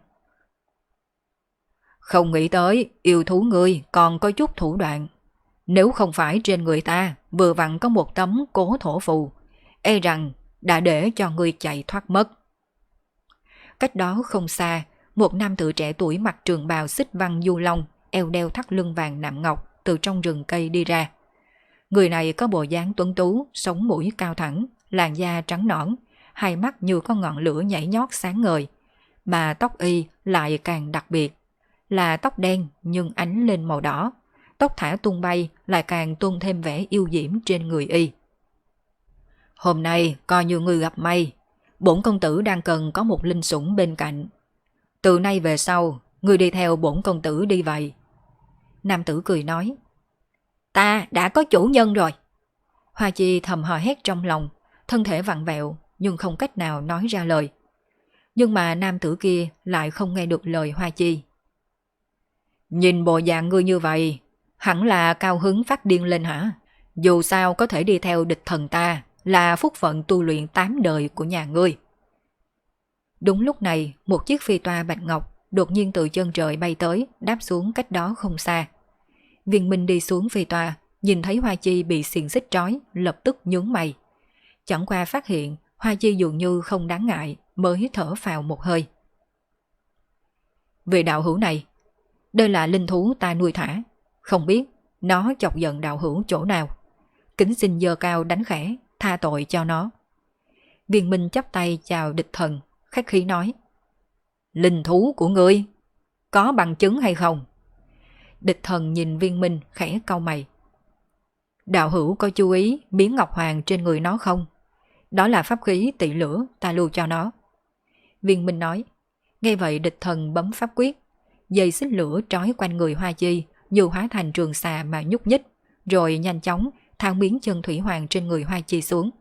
Không nghĩ tới yêu thú ngươi còn có chút thủ đoạn. Nếu không phải trên người ta vừa vặn có một tấm cố thổ phù, e rằng đã để cho ngươi chạy thoát mất. Cách đó không xa, một nam tử trẻ tuổi mặc trường bào xích văn du long, eo đeo thắt lưng vàng nạm ngọc từ trong rừng cây đi ra. Người này có bộ dáng tuấn tú, sống mũi cao thẳng, làn da trắng nõn, hai mắt như có ngọn lửa nhảy nhót sáng ngời, mà tóc y lại càng đặc biệt, là tóc đen nhưng ánh lên màu đỏ, tóc thả tung bay lại càng tôn thêm vẻ yêu diễm trên người y. Hôm nay coi như ngươi gặp may, bổn công tử đang cần có một linh sủng bên cạnh. Từ nay về sau, ngươi đi theo bổn công tử đi vậy. Nam tử cười nói. Ta đã có chủ nhân rồi. Hoa Chi thầm hò hét trong lòng, thân thể vặn vẹo nhưng không cách nào nói ra lời. Nhưng mà nam tử kia lại không nghe được lời Hoa Chi. Nhìn bộ dạng ngươi như vậy, hẳn là cao hứng phát điên lên hả? Dù sao có thể đi theo địch thần ta là phúc phận tu luyện 8 đời của nhà ngươi. Đúng lúc này, một chiếc phi toa bạch ngọc đột nhiên từ chân trời bay tới, đáp xuống cách đó không xa. Viên Minh đi xuống phi toa, nhìn thấy Hoa Chi bị xiềng xích trói, lập tức nhướng mày. Chẳng qua phát hiện Hoa Chi dường như không đáng ngại, mới thở phào một hơi. Về đạo hữu này, đây là linh thú ta nuôi thả, không biết nó chọc giận đạo hữu chỗ nào. Kính xin giơ cao đánh khẽ, tha tội cho nó. Viên Minh chắp tay chào địch thần, khách khí nói. Linh thú của ngươi, có bằng chứng hay không? Địch thần nhìn Viên Minh khẽ cau mày. Đạo hữu có chú ý miếng ngọc hoàng trên người nó không? Đó là pháp khí tỵ lửa ta lưu cho nó. Viên Minh nói. Nghe vậy địch thần bấm pháp quyết, dây xích lửa trói quanh người Hoa Chi như hóa thành trường xà mà nhúc nhích, rồi nhanh chóng tháo miếng chân thủy hoàng trên người Hoa Chi xuống.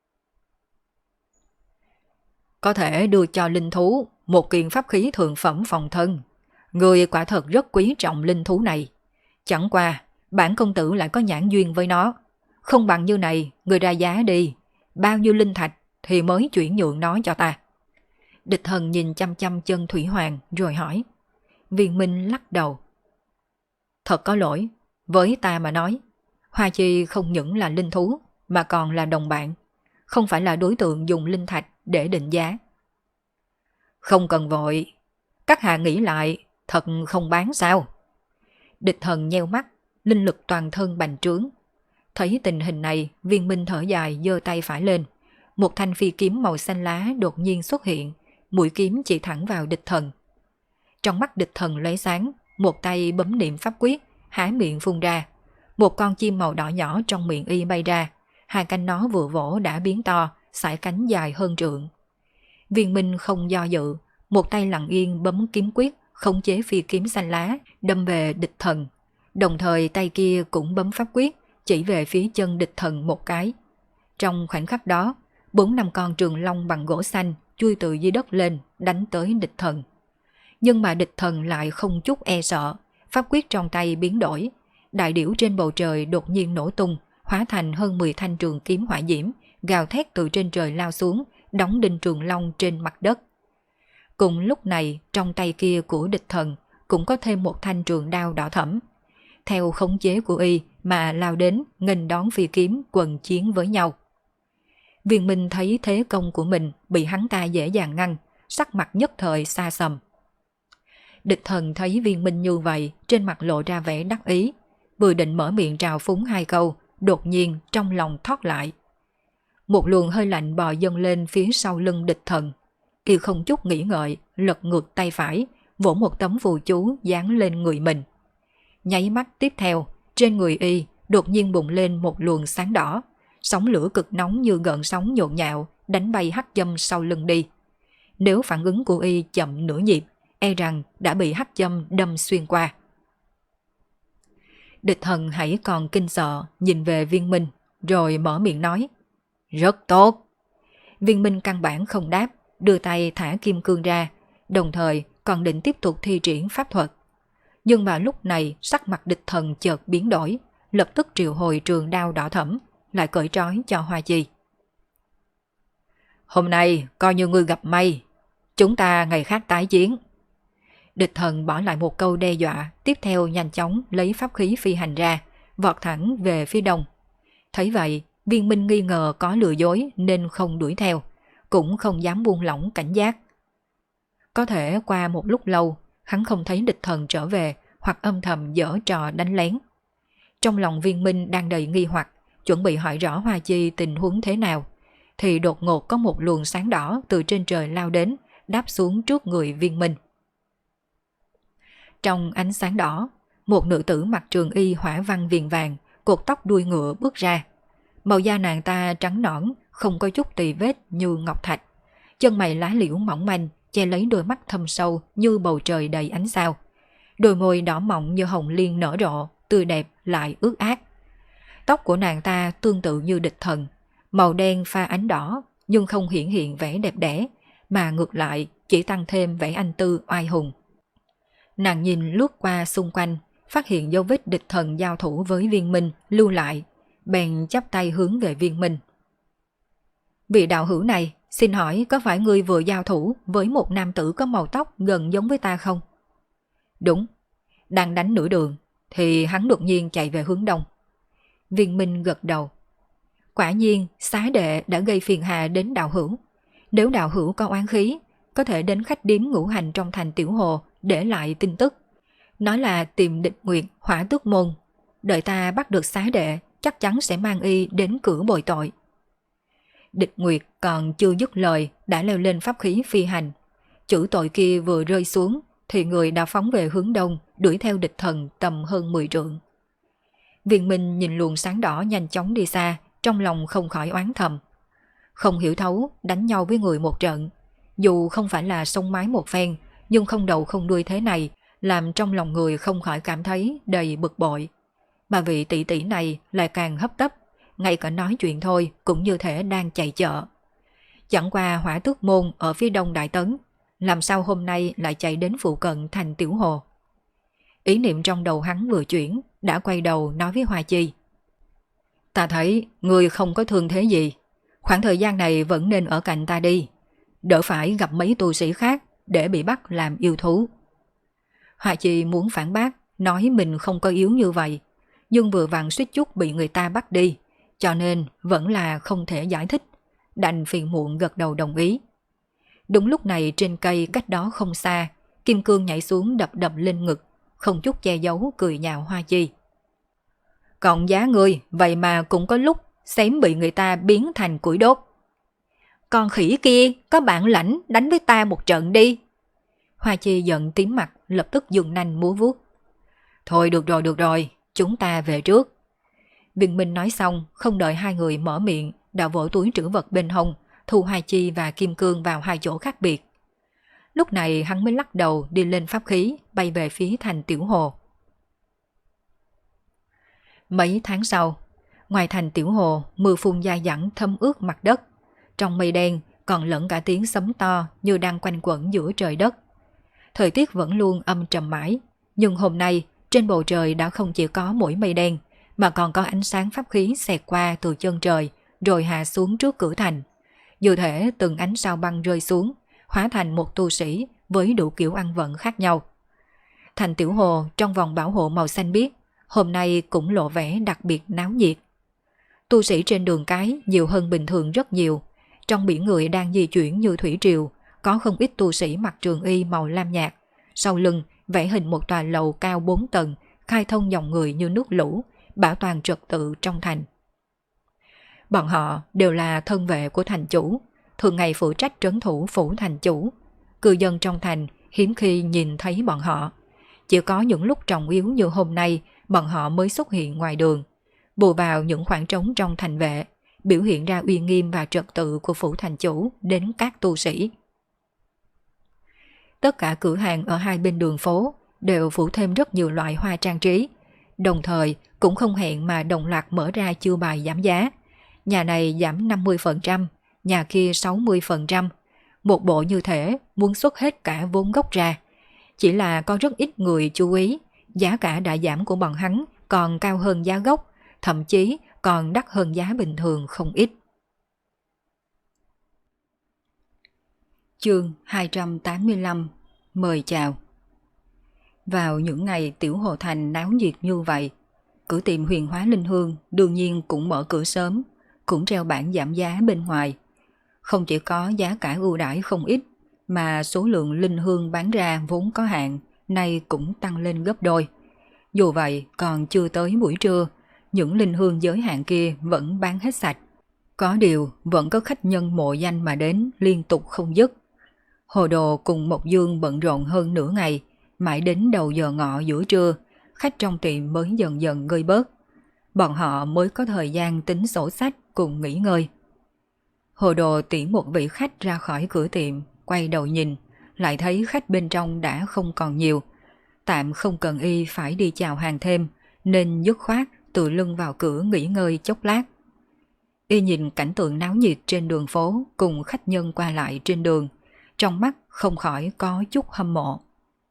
Có thể đưa cho linh thú một kiện pháp khí thượng phẩm phòng thân. Người quả thật rất quý trọng linh thú này. Chẳng qua, bản công tử lại có nhãn duyên với nó. Không bằng như này, người ra giá đi. Bao nhiêu linh thạch thì mới chuyển nhượng nó cho ta. Địch thần nhìn chăm chăm chân thủy hoàng rồi hỏi. Viên Minh lắc đầu. Thật có lỗi, với ta mà nói, Hoa Chi không những là linh thú mà còn là đồng bạn, không phải là đối tượng dùng linh thạch để định giá. Không cần vội, các hạ nghĩ lại, thật không bán sao? Địch thần nheo mắt, linh lực toàn thân bành trướng. Thấy tình hình này, Viên Minh thở dài giơ tay phải lên. Một thanh phi kiếm màu xanh lá đột nhiên xuất hiện, mũi kiếm chỉ thẳng vào địch thần. Trong mắt địch thần lóe sáng, một tay bấm niệm pháp quyết, há miệng phun ra. Một con chim màu đỏ nhỏ trong miệng y bay ra, hai cánh nó vừa vỗ đã biến to, sải cánh dài hơn trượng. Viên Minh không do dự, một tay lặng yên bấm kiếm quyết, khống chế phi kiếm xanh lá, đâm về địch thần. Đồng thời tay kia cũng bấm pháp quyết, chỉ về phía chân địch thần một cái. Trong khoảnh khắc đó, 4-5 con trường long bằng gỗ xanh chui từ dưới đất lên, đánh tới địch thần. Nhưng mà địch thần lại không chút e sợ, pháp quyết trong tay biến đổi. Đại điểu trên bầu trời đột nhiên nổ tung, hóa thành hơn 10 thanh trường kiếm hỏa diễm, gào thét từ trên trời lao xuống, đóng đinh trường long trên mặt đất. Cùng lúc này, trong tay kia của địch thần cũng có thêm một thanh trường đao đỏ thẫm. Theo khống chế của y mà lao đến nghênh đón phi kiếm quần chiến với nhau. Viên Minh thấy thế công của mình bị hắn ta dễ dàng ngăn, sắc mặt nhất thời xa sầm. Địch thần thấy Viên Minh như vậy, trên mặt lộ ra vẻ đắc ý, vừa định mở miệng trào phúng hai câu, đột nhiên trong lòng thoát lại. Một luồng hơi lạnh bò dâng lên phía sau lưng địch thần. Y không chút nghĩ ngợi, lật ngược tay phải, vỗ một tấm phù chú dán lên người mình. Nháy mắt tiếp theo, trên người y đột nhiên bùng lên một luồng sáng đỏ, sóng lửa cực nóng như gợn sóng nhộn nhạo đánh bay hắc châm sau lưng đi. Nếu phản ứng của y chậm nửa nhịp, e rằng đã bị hắc châm đâm xuyên qua. Địch thần hãy còn kinh sợ nhìn về Viên Minh, rồi mở miệng nói. Rất tốt. Viên Minh căn bản không đáp, đưa tay thả kim cương ra, đồng thời còn định tiếp tục thi triển pháp thuật. Nhưng mà lúc này sắc mặt địch thần chợt biến đổi, lập tức triệu hồi trường đao đỏ thẫm, lại cởi trói cho Hoa Chi. Hôm nay coi như ngươi gặp may, chúng ta ngày khác tái chiến. Địch thần bỏ lại một câu đe dọa, tiếp theo nhanh chóng lấy pháp khí phi hành ra, vọt thẳng về phía đông. Thấy vậy, Viên Minh nghi ngờ có lừa dối nên không đuổi theo, cũng không dám buông lỏng cảnh giác. Có thể qua một lúc lâu, hắn không thấy địch thần trở về hoặc âm thầm giở trò đánh lén. Trong lòng Viên Minh đang đầy nghi hoặc, chuẩn bị hỏi rõ Hoa Chi tình huống thế nào, thì đột ngột có một luồng sáng đỏ từ trên trời lao đến, đáp xuống trước người Viên Minh. Trong ánh sáng đỏ, một nữ tử mặc trường y hỏa văn viền vàng, cột tóc đuôi ngựa bước ra. Màu da nàng ta trắng nõn, không có chút tì vết như ngọc thạch. Chân mày lá liễu mỏng manh, che lấy đôi mắt thâm sâu như bầu trời đầy ánh sao. Đôi môi đỏ mọng như hồng liên nở rộ, tươi đẹp lại ướt át. Tóc của nàng ta tương tự như địch thần, Màu đen pha ánh đỏ nhưng không hiển hiện vẻ đẹp đẽ, mà ngược lại chỉ tăng thêm vẻ anh tư oai hùng. Nàng nhìn lướt qua xung quanh, phát hiện dấu vết địch thần giao thủ với Viên Minh lưu lại, bèn chắp tay hướng về Viên Minh. Vị đạo hữu này, xin hỏi có phải ngươi vừa giao thủ với một nam tử có màu tóc gần giống với ta không? Đúng, đang đánh nửa đường, thì hắn đột nhiên chạy về hướng đông. Viên Minh gật đầu. Quả nhiên, xá đệ đã gây phiền hà đến đạo hữu. Nếu đạo hữu có oán khí, có thể đến khách điếm ngũ hành trong thành Tiểu Hồ để lại tin tức. Nói là tìm Địch Nguyệt Hỏa Tước Môn. Đợi ta bắt được xá đệ, chắc chắn sẽ mang y đến cửa bồi tội. Địch Nguyệt còn chưa dứt lời đã leo lên pháp khí phi hành. Chữ tội kia vừa rơi xuống thì người đã phóng về hướng đông, đuổi theo địch thần tầm hơn 10 trượng. Viên Minh nhìn luồng sáng đỏ nhanh chóng đi xa, trong lòng không khỏi oán thầm. Không hiểu thấu, đánh nhau với người một trận. Dù không phải là sông mái một phen, nhưng không đầu không đuôi thế này, làm trong lòng người không khỏi cảm thấy đầy bực bội. Mà vị tỷ tỷ này lại càng hấp tấp, ngay cả nói chuyện thôi cũng như thể đang chạy chợ. Chẳng qua Hỏa Tước Môn ở phía đông Đại Tấn, làm sao hôm nay lại chạy đến phụ cận thành Tiểu Hồ. Ý niệm trong đầu hắn vừa chuyển, đã quay đầu nói với Hoa Chi. Ta thấy người không có thương thế gì, khoảng thời gian này vẫn nên ở cạnh ta đi, đỡ phải gặp mấy tu sĩ khác để bị bắt làm yêu thú. Hoa Chi muốn phản bác, nói mình không có yếu như vậy, nhưng vừa vặn suýt chút bị người ta bắt đi, cho nên vẫn là không thể giải thích, đành phiền muộn gật đầu đồng ý. Đúng lúc này trên cây cách đó không xa, Kim Cương nhảy xuống đập đập lên ngực, không chút che giấu cười nhạo Hoa Chi. Còn giá ngươi, vậy mà cũng có lúc xém bị người ta biến thành củi đốt. Con khỉ kia, có bản lãnh đánh với ta một trận đi. Hoa Chi giận tím mặt, lập tức dùng nanh múa vuốt. Thôi được rồi, chúng ta về trước. Viên Minh nói xong, không đợi hai người mở miệng, đã vỗ túi trữ vật bên hông, thu Hoa Chi và Kim Cương vào hai chỗ khác biệt. Lúc này hắn mới lắc đầu đi lên pháp khí, bay về phía thành Tiểu Hồ. Mấy tháng sau, ngoài thành Tiểu Hồ, mưa phùn dai dẳng thấm ướt mặt đất. Trong mây đen còn lẫn cả tiếng sấm to như đang quanh quẩn giữa trời đất. Thời tiết vẫn luôn âm trầm mãi, nhưng hôm nay trên bầu trời đã không chỉ có mỗi mây đen, mà còn có ánh sáng pháp khí xẹt qua từ chân trời rồi hạ xuống trước cửa thành. Như thể từng ánh sao băng rơi xuống, hóa thành một tu sĩ với đủ kiểu ăn vận khác nhau. Thành Tiểu Hồ trong vòng bảo hộ màu xanh biếc, hôm nay cũng lộ vẻ đặc biệt náo nhiệt. Tu sĩ trên đường cái nhiều hơn bình thường rất nhiều. Trong biển người đang di chuyển như thủy triều, có không ít tu sĩ mặc trường y màu lam nhạt. Sau lưng vẽ hình một tòa lầu cao 4 tầng, khai thông dòng người như nước lũ, bảo toàn trật tự trong thành. Bọn họ đều là thân vệ của thành chủ, thường ngày phụ trách trấn thủ phủ thành chủ. Cư dân trong thành hiếm khi nhìn thấy bọn họ. Chỉ có những lúc trọng yếu như hôm nay, bọn họ mới xuất hiện ngoài đường, bù vào những khoảng trống trong thành vệ, biểu hiện ra uy nghiêm và trật tự của phủ thành chủ đến các tu sĩ. Tất cả cửa hàng ở hai bên đường phố đều phủ thêm rất nhiều loại hoa trang trí, đồng thời cũng không hẹn mà đồng loạt mở ra chiêu bài giảm giá. Nhà này giảm 50%, nhà kia 60%. Một bộ như thế muốn xuất hết cả vốn gốc ra. Chỉ là có rất ít người chú ý, giá cả đã giảm của bọn hắn còn cao hơn giá gốc, thậm chí còn đắt hơn giá bình thường không ít. Chương 285. Mời chào. Vào những ngày Tiểu Hồ Thành náo nhiệt như vậy, cửa tiệm Huyền Hóa Linh Hương đương nhiên cũng mở cửa sớm, cũng treo bảng giảm giá bên ngoài. Không chỉ có giá cả ưu đãi không ít, mà số lượng linh hương bán ra vốn có hạn, nay cũng tăng lên gấp đôi. Dù vậy, còn chưa tới buổi trưa, những linh hương giới hạn kia vẫn bán hết sạch. Có điều, vẫn có khách nhân mộ danh mà đến liên tục không dứt. Hồ Đồ cùng Mộc Dương bận rộn hơn nửa ngày, mãi đến đầu giờ ngọ giữa trưa, khách trong tiệm mới dần dần ngơi bớt. Bọn họ mới có thời gian tính sổ sách cùng nghỉ ngơi. Hồ Đồ tiễn một vị khách ra khỏi cửa tiệm, quay đầu nhìn, lại thấy khách bên trong đã không còn nhiều. Tạm không cần y phải đi chào hàng thêm, nên dứt khoát tự lưng vào cửa nghỉ ngơi chốc lát. Y nhìn cảnh tượng náo nhiệt trên đường phố cùng khách nhân qua lại trên đường, trong mắt không khỏi có chút hâm mộ.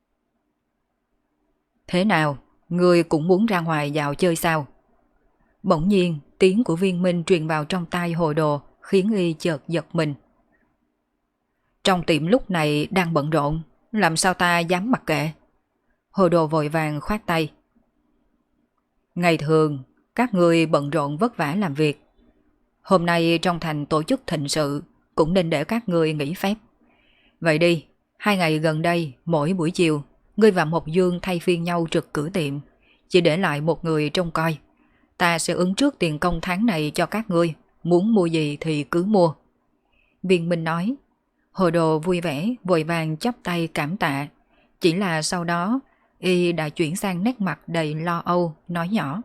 Thế nào, ngươi cũng muốn ra ngoài dạo chơi sao? Bỗng nhiên, tiếng của Viên Minh truyền vào trong tai Hồ Đồ, khiến Y chợt giật mình. Trong tiệm lúc này đang bận rộn, làm sao ta dám mặc kệ? Hồ Đồ vội vàng khoát tay. Ngày thường, các ngươi bận rộn vất vả làm việc. Hôm nay trong thành tổ chức thịnh sự, cũng nên để các ngươi nghỉ phép. Vậy đi, 2 ngày gần đây, mỗi buổi chiều, ngươi và Mộc Dương thay phiên nhau trực cửa tiệm, chỉ để lại một người trông coi. Ta sẽ ứng trước tiền công tháng này cho các ngươi, muốn mua gì thì cứ mua. Viên Minh nói. Hồ Đồ vui vẻ, vội vàng chắp tay cảm tạ. Chỉ là sau đó, Y đã chuyển sang nét mặt đầy lo âu, nói nhỏ.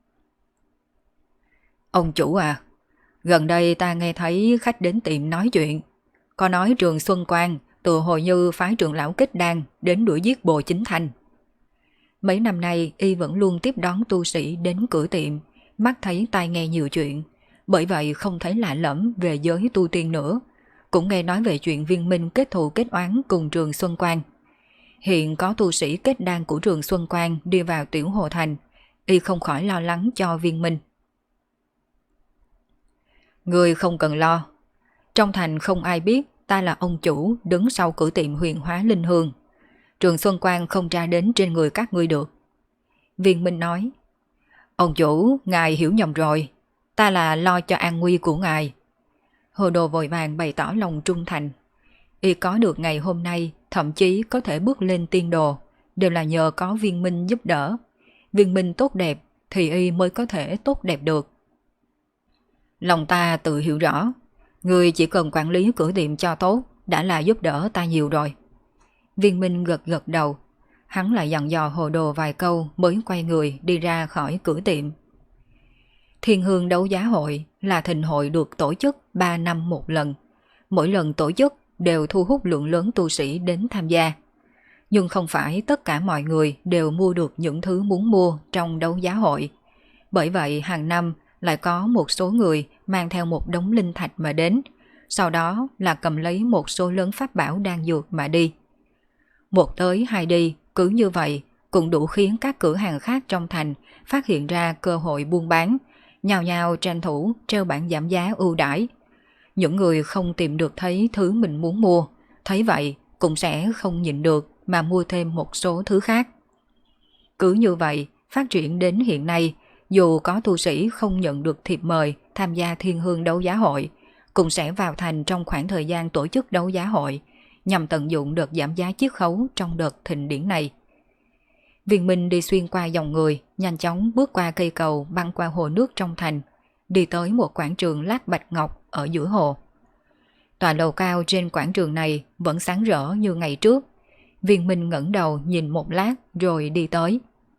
Ông chủ à, gần đây ta nghe thấy khách đến tiệm nói chuyện. Có nói Trường Xuân Quang từ hồi như phái trưởng lão Kết Đan đến đuổi giết Bồ Chính Thanh. Mấy năm nay Y vẫn luôn tiếp đón tu sĩ đến cửa tiệm, mắt thấy tai nghe nhiều chuyện, bởi vậy không thấy lạ lẫm về giới tu tiên nữa. Cũng nghe nói về chuyện Viên Minh kết thù kết oán cùng Trường Xuân Quang. Hiện có tu sĩ Kết Đan của Trường Xuân Quang đi vào Tiểu Hồ Thành, Y không khỏi lo lắng cho Viên Minh. Ngươi không cần lo, trong thành không ai biết ta là ông chủ đứng sau cửa tiệm Huyền Hóa Linh Hương. Trường Xuân Quang không tra đến trên người các ngươi được. Viên Minh nói. Ông chủ, ngài hiểu nhầm rồi, ta là lo cho an nguy của ngài. Hồ Đồ vội vàng bày tỏ lòng trung thành. Y có được ngày hôm nay, thậm chí có thể bước lên tiên đồ, đều là nhờ có Viên Minh giúp đỡ. Viên Minh tốt đẹp thì Y mới có thể tốt đẹp được. Lòng ta tự hiểu rõ, người chỉ cần quản lý cửa tiệm cho tốt đã là giúp đỡ ta nhiều rồi. Viên Minh gật gật đầu, hắn lại dặn dò Hồ Đồ vài câu mới quay người đi ra khỏi cửa tiệm. Thiên Hương đấu giá hội là thịnh hội được tổ chức 3 năm một lần. Mỗi lần tổ chức đều thu hút lượng lớn tu sĩ đến tham gia. Nhưng không phải tất cả mọi người đều mua được những thứ muốn mua trong đấu giá hội. Bởi vậy hàng năm lại có một số người mang theo một đống linh thạch mà đến, sau đó là cầm lấy một số lớn pháp bảo đan dược mà đi. Một tới hai đi, cứ như vậy cũng đủ khiến các cửa hàng khác trong thành phát hiện ra cơ hội buôn bán, nhào nhào tranh thủ treo bảng giảm giá ưu đãi. Những người không tìm được thấy thứ mình muốn mua, thấy vậy cũng sẽ không nhịn được mà mua thêm một số thứ khác. Cứ như vậy, phát triển đến hiện nay, dù có tu sĩ không nhận được thiệp mời tham gia Thiên Hương đấu giá hội, cũng sẽ vào thành trong khoảng thời gian tổ chức đấu giá hội, nhằm tận dụng đợt giảm giá chiết khấu trong đợt thịnh điển này. Viên Minh đi xuyên qua dòng người, nhanh chóng bước qua cây cầu băng qua hồ nước trong thành, đi tới một quảng trường lát bạch ngọc ở giữa hồ. Tòa lầu cao trên quảng trường này vẫn sáng rỡ như ngày trước. Viên Minh ngẩng đầu nhìn một lát rồi đi tới.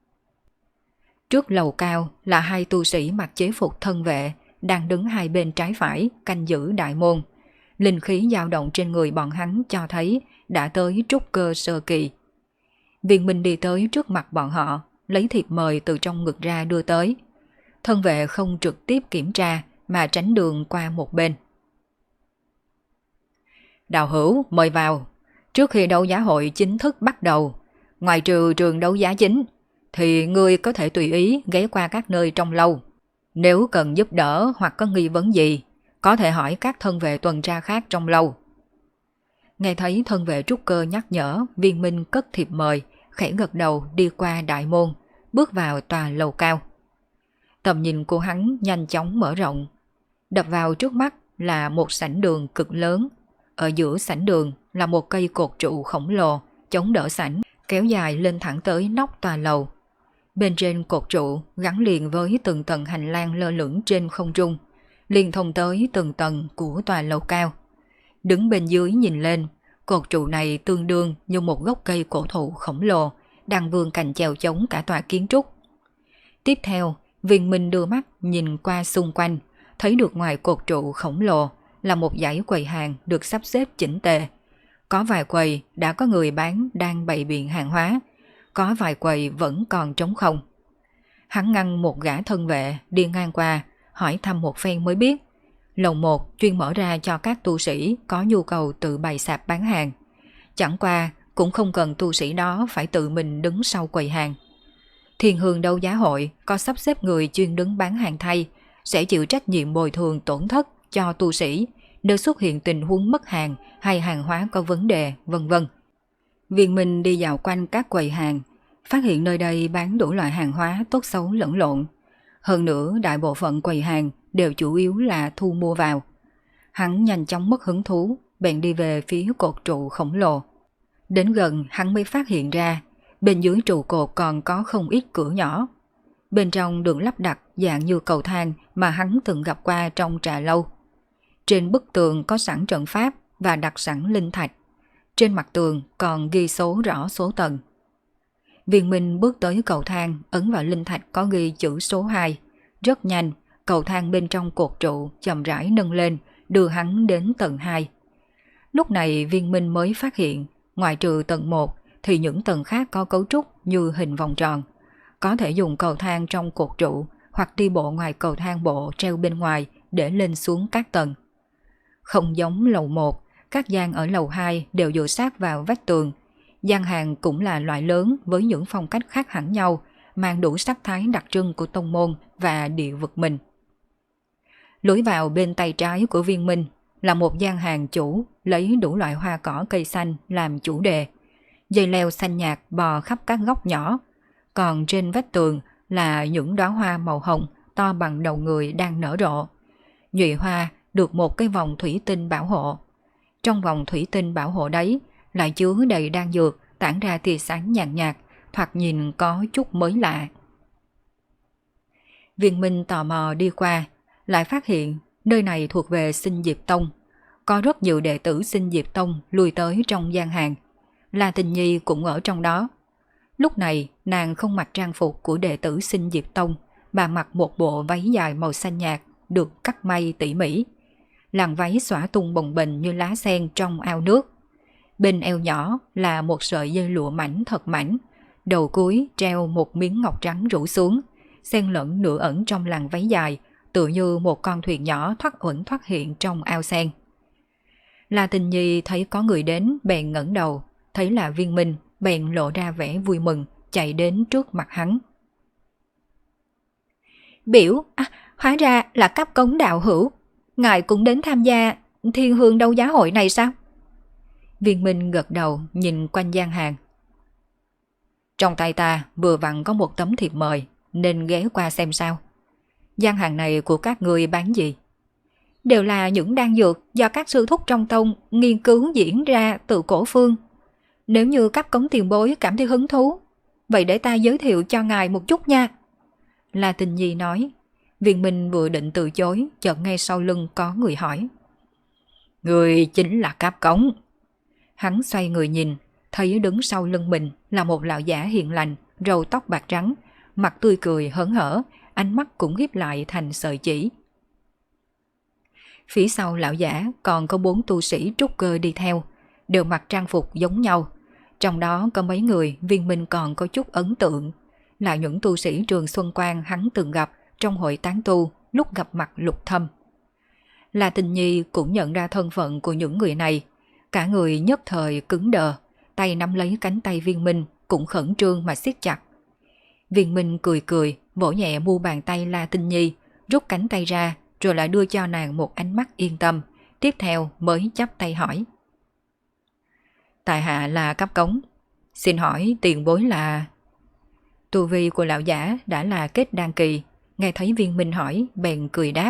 Trước lầu cao là hai tu sĩ mặc chế phục thân vệ đang đứng hai bên trái phải canh giữ đại môn. Linh khí dao động trên người bọn hắn cho thấy đã tới trúc cơ sơ kỳ. Viên Minh đi tới trước mặt bọn họ, lấy thiệp mời từ trong ngực ra đưa tới. Thân vệ không trực tiếp kiểm tra mà tránh đường qua một bên. Đạo hữu mời vào. Trước khi đấu giá hội chính thức bắt đầu, ngoài trừ trường đấu giá chính, thì ngươi có thể tùy ý ghé qua các nơi trong lâu. Nếu cần giúp đỡ hoặc có nghi vấn gì, có thể hỏi các thân vệ tuần tra khác trong lâu. Nghe thấy thân vệ trúc cơ nhắc nhở, Viên Minh cất thiệp mời, khẽ gật đầu đi qua đại môn, bước vào tòa lầu cao. Tầm nhìn của hắn nhanh chóng mở rộng. Đập vào trước mắt là một sảnh đường cực lớn. Ở giữa sảnh đường là một cây cột trụ khổng lồ, chống đỡ sảnh, kéo dài lên thẳng tới nóc tòa lầu. Bên trên cột trụ gắn liền với từng tầng hành lang lơ lửng trên không trung, liên thông tới từng tầng của tòa lầu cao. Đứng bên dưới nhìn lên, cột trụ này tương đương như một gốc cây cổ thụ khổng lồ đang vươn cành chèo chống cả tòa kiến trúc. Tiếp theo, Viên Minh đưa mắt nhìn qua xung quanh, thấy được ngoài cột trụ khổng lồ là một dãy quầy hàng được sắp xếp chỉnh tề. Có vài quầy đã có người bán đang bày biện hàng hóa, có vài quầy vẫn còn trống không. Hắn ngăn một gã thân vệ đi ngang qua, hỏi thăm một phen mới biết, Lầu 1 chuyên mở ra cho các tu sĩ có nhu cầu tự bày sạp bán hàng. Chẳng qua cũng không cần tu sĩ đó phải tự mình đứng sau quầy hàng. Thiên Hương đấu giá hội có sắp xếp người chuyên đứng bán hàng thay, sẽ chịu trách nhiệm bồi thường tổn thất cho tu sĩ nếu xuất hiện tình huống mất hàng hay hàng hóa có vấn đề, vân vân. Viên Minh đi dạo quanh các quầy hàng, phát hiện nơi đây bán đủ loại hàng hóa tốt xấu lẫn lộn. Hơn nữa đại bộ phận quầy hàng đều chủ yếu là thu mua vào. Hắn nhanh chóng mất hứng thú, bèn đi về phía cột trụ khổng lồ. Đến gần hắn mới phát hiện ra, bên dưới trụ cột còn có không ít cửa nhỏ. Bên trong được lắp đặt dạng như cầu thang mà hắn từng gặp qua trong trà lâu. Trên bức tường có sẵn trận pháp và đặt sẵn linh thạch. Trên mặt tường còn ghi số rõ số tầng. Viên Minh bước tới cầu thang, ấn vào linh thạch có ghi chữ số 2. Rất nhanh, cầu thang bên trong cột trụ chậm rãi nâng lên, đưa hắn đến tầng 2. Lúc này Viên Minh mới phát hiện, ngoài trừ tầng 1 thì những tầng khác có cấu trúc như hình vòng tròn. Có thể dùng cầu thang trong cột trụ hoặc đi bộ ngoài cầu thang bộ treo bên ngoài để lên xuống các tầng. Không giống lầu 1, các gian ở lầu 2 đều dựa sát vào vách tường. Gian hàng cũng là loại lớn với những phong cách khác hẳn nhau, mang đủ sắc thái đặc trưng của tông môn và địa vực mình. Lối vào bên tay trái của Viên Minh là một gian hàng chủ lấy đủ loại hoa cỏ cây xanh làm chủ đề. Dây leo xanh nhạt bò khắp các góc nhỏ, còn trên vách tường là những đóa hoa màu hồng to bằng đầu người đang nở rộ. Nhụy hoa được một cái vòng thủy tinh bảo hộ. Trong vòng thủy tinh bảo hộ đấy lại chứa đầy đan dược tản ra tia sáng nhàn nhạt, thoạt nhìn có chút mới lạ. Viên Minh tò mò đi qua, lại phát hiện nơi này thuộc về Sinh Diệp Tông. Có rất nhiều đệ tử Sinh Diệp Tông lui tới trong gian hàng. La Tình Nhi cũng ở trong đó. Lúc này nàng không mặc trang phục của đệ tử Sinh Diệp Tông, mà mặc một bộ váy dài màu xanh nhạt được cắt may tỉ mỉ. Làn váy xõa tung bồng bềnh như lá sen trong ao nước. Bên eo nhỏ là một sợi dây lụa mảnh thật mảnh, đầu cuối treo một miếng ngọc trắng rủ xuống, xen lẫn nửa ẩn trong làn váy dài, tựa như một con thuyền nhỏ thoát ẩn thoát hiện trong ao sen. La Tình Nhi thấy có người đến bèn ngẩng đầu, thấy là Viên Minh bèn lộ ra vẻ vui mừng, chạy đến trước mặt hắn. Biểu, hóa ra là cấp cống đạo hữu, ngài cũng đến tham gia Thiên Hương đấu giá hội này sao? Viên Minh gật đầu nhìn quanh gian hàng. Trong tay ta vừa vặn có một tấm thiệp mời, nên ghé qua xem sao. Gian hàng này của các người bán gì? Đều là những đan dược do các sư thúc trong tông nghiên cứu diễn ra từ cổ phương. Nếu như các cống tiền bối cảm thấy hứng thú, vậy để ta giới thiệu cho ngài một chút nha. La Tình Nhi nói. Viên Minh vừa định từ chối, chợt nghe sau lưng có người hỏi. Người chính là Cáp Cống. Hắn xoay người nhìn, thấy đứng sau lưng mình là một lão giả hiền lành, râu tóc bạc trắng, mặt tươi cười hớn hở, ánh mắt cũng híp lại thành sợi chỉ. Phía sau lão giả còn có 4 tu sĩ trúc cơ đi theo, đều mặc trang phục giống nhau. Trong đó có mấy người Viên Minh còn có chút ấn tượng, là những tu sĩ Trường Xuân Quan hắn từng gặp trong hội tán tu lúc gặp mặt Lục Thâm. La Tình Nhi cũng nhận ra thân phận của những người này, cả người nhất thời cứng đờ, tay nắm lấy cánh tay Viên Minh cũng khẩn trương mà siết chặt. Viên Minh cười cười, vỗ nhẹ mu bàn tay La Tình Nhi, rút cánh tay ra rồi lại đưa cho nàng một ánh mắt yên tâm, tiếp theo mới chắp tay hỏi. Tại hạ là Cáp Cống, xin hỏi tiền bối là... Tu vi của lão giả đã là kết đan kỳ, nghe thấy Viên Minh hỏi bèn cười đáp.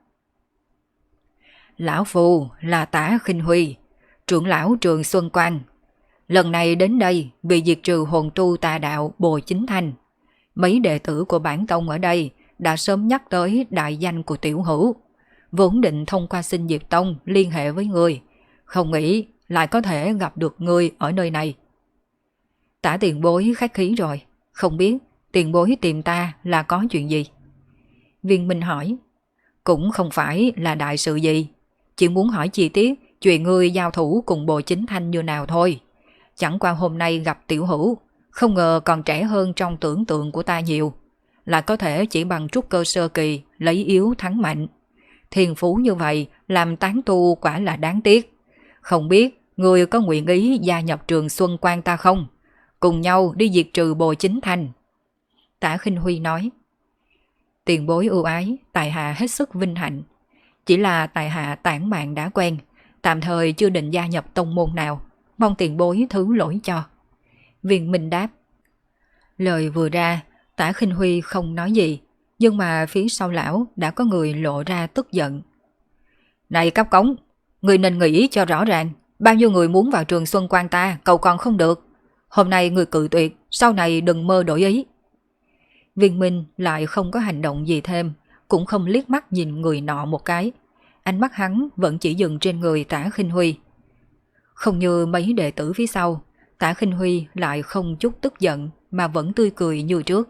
Lão Phu là Tả Khinh Huy, trưởng lão Trường Xuân Quan. Lần này đến đây vì diệt trừ hồn tu tà đạo Bồ Chính Thanh. Mấy đệ tử của bản tông ở đây đã sớm nhắc tới đại danh của tiểu hữu, vốn định thông qua Sinh Diệp Tông liên hệ với người, không nghĩ lại có thể gặp được người ở nơi này. Tả tiền bối khách khí rồi, không biết tiền bối tìm ta là có chuyện gì? Viên Minh hỏi. Cũng không phải là đại sự gì, chỉ muốn hỏi chi tiết chuyện ngươi giao thủ cùng Bồ Chính Thanh như nào thôi. Chẳng qua hôm nay gặp tiểu hữu, không ngờ còn trẻ hơn trong tưởng tượng của ta nhiều, là có thể chỉ bằng trúc cơ sơ kỳ lấy yếu thắng mạnh. Thiên phú như vậy làm tán tu quả là đáng tiếc. Không biết người có nguyện ý gia nhập Trường Xuân Quan ta không? Cùng nhau đi diệt trừ Bồ Chính Thành. Tả Khinh Huy nói. Tiền bối ưu ái, tại hạ hết sức vinh hạnh. Chỉ là tại hạ tản mạn đã quen, tạm thời chưa định gia nhập tông môn nào, mong tiền bối thứ lỗi cho. Viên Minh đáp. Lời vừa ra, Tả Khinh Huy không nói gì, nhưng mà phía sau lão đã có người lộ ra tức giận. Này Cấp Cống, người nên nghĩ cho rõ ràng, bao nhiêu người muốn vào Trường Xuân Quan ta, cầu còn không được. Hôm nay người cự tuyệt, sau này đừng mơ đổi ý. Viên Minh lại không có hành động gì thêm, cũng không liếc mắt nhìn người nọ một cái. Ánh mắt hắn vẫn chỉ dừng trên người Tả Khinh Huy. Không như mấy đệ tử phía sau, Tả Khinh Huy lại không chút tức giận mà vẫn tươi cười như trước.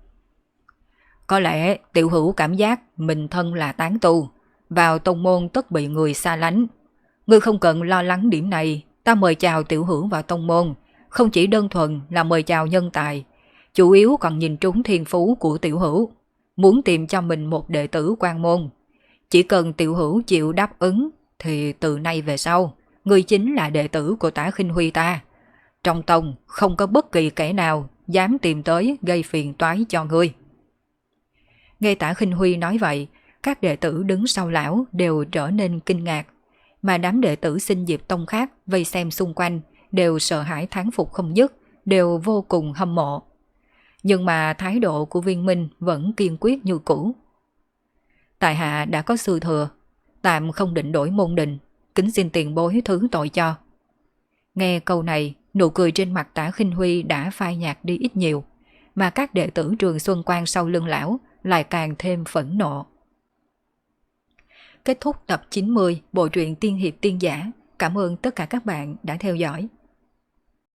Có lẽ tiểu hữu cảm giác mình thân là tán tu, vào tông môn tất bị người xa lánh. Ngươi không cần lo lắng điểm này, ta mời chào tiểu hữu vào tông môn, không chỉ đơn thuần là mời chào nhân tài, chủ yếu còn nhìn trúng thiên phú của tiểu hữu, muốn tìm cho mình một đệ tử quan môn. Chỉ cần tiểu hữu chịu đáp ứng, thì từ nay về sau, ngươi chính là đệ tử của Tả Khinh Huy ta. Trong tông không có bất kỳ kẻ nào dám tìm tới gây phiền toái cho ngươi. Nghe Tả Khinh Huy nói vậy, các đệ tử đứng sau lão đều trở nên kinh ngạc, mà đám đệ tử Sinh Diệp Tông khác vây xem xung quanh đều sợ hãi thán phục không dứt, đều vô cùng hâm mộ. Nhưng mà thái độ của Viên Minh vẫn kiên quyết như cũ. Tại hạ đã có sư thừa, tạm không định đổi môn đình, kính xin tiền bối thứ tội cho. Nghe câu này, nụ cười trên mặt Tả Khinh Huy đã phai nhạt đi ít nhiều, mà các đệ tử Trường Xuân Quan sau lưng lão lại càng thêm phẫn nộ. Kết thúc tập 90 bộ truyện Tiên Hiệp Tiên Giả. Cảm ơn tất cả các bạn đã theo dõi.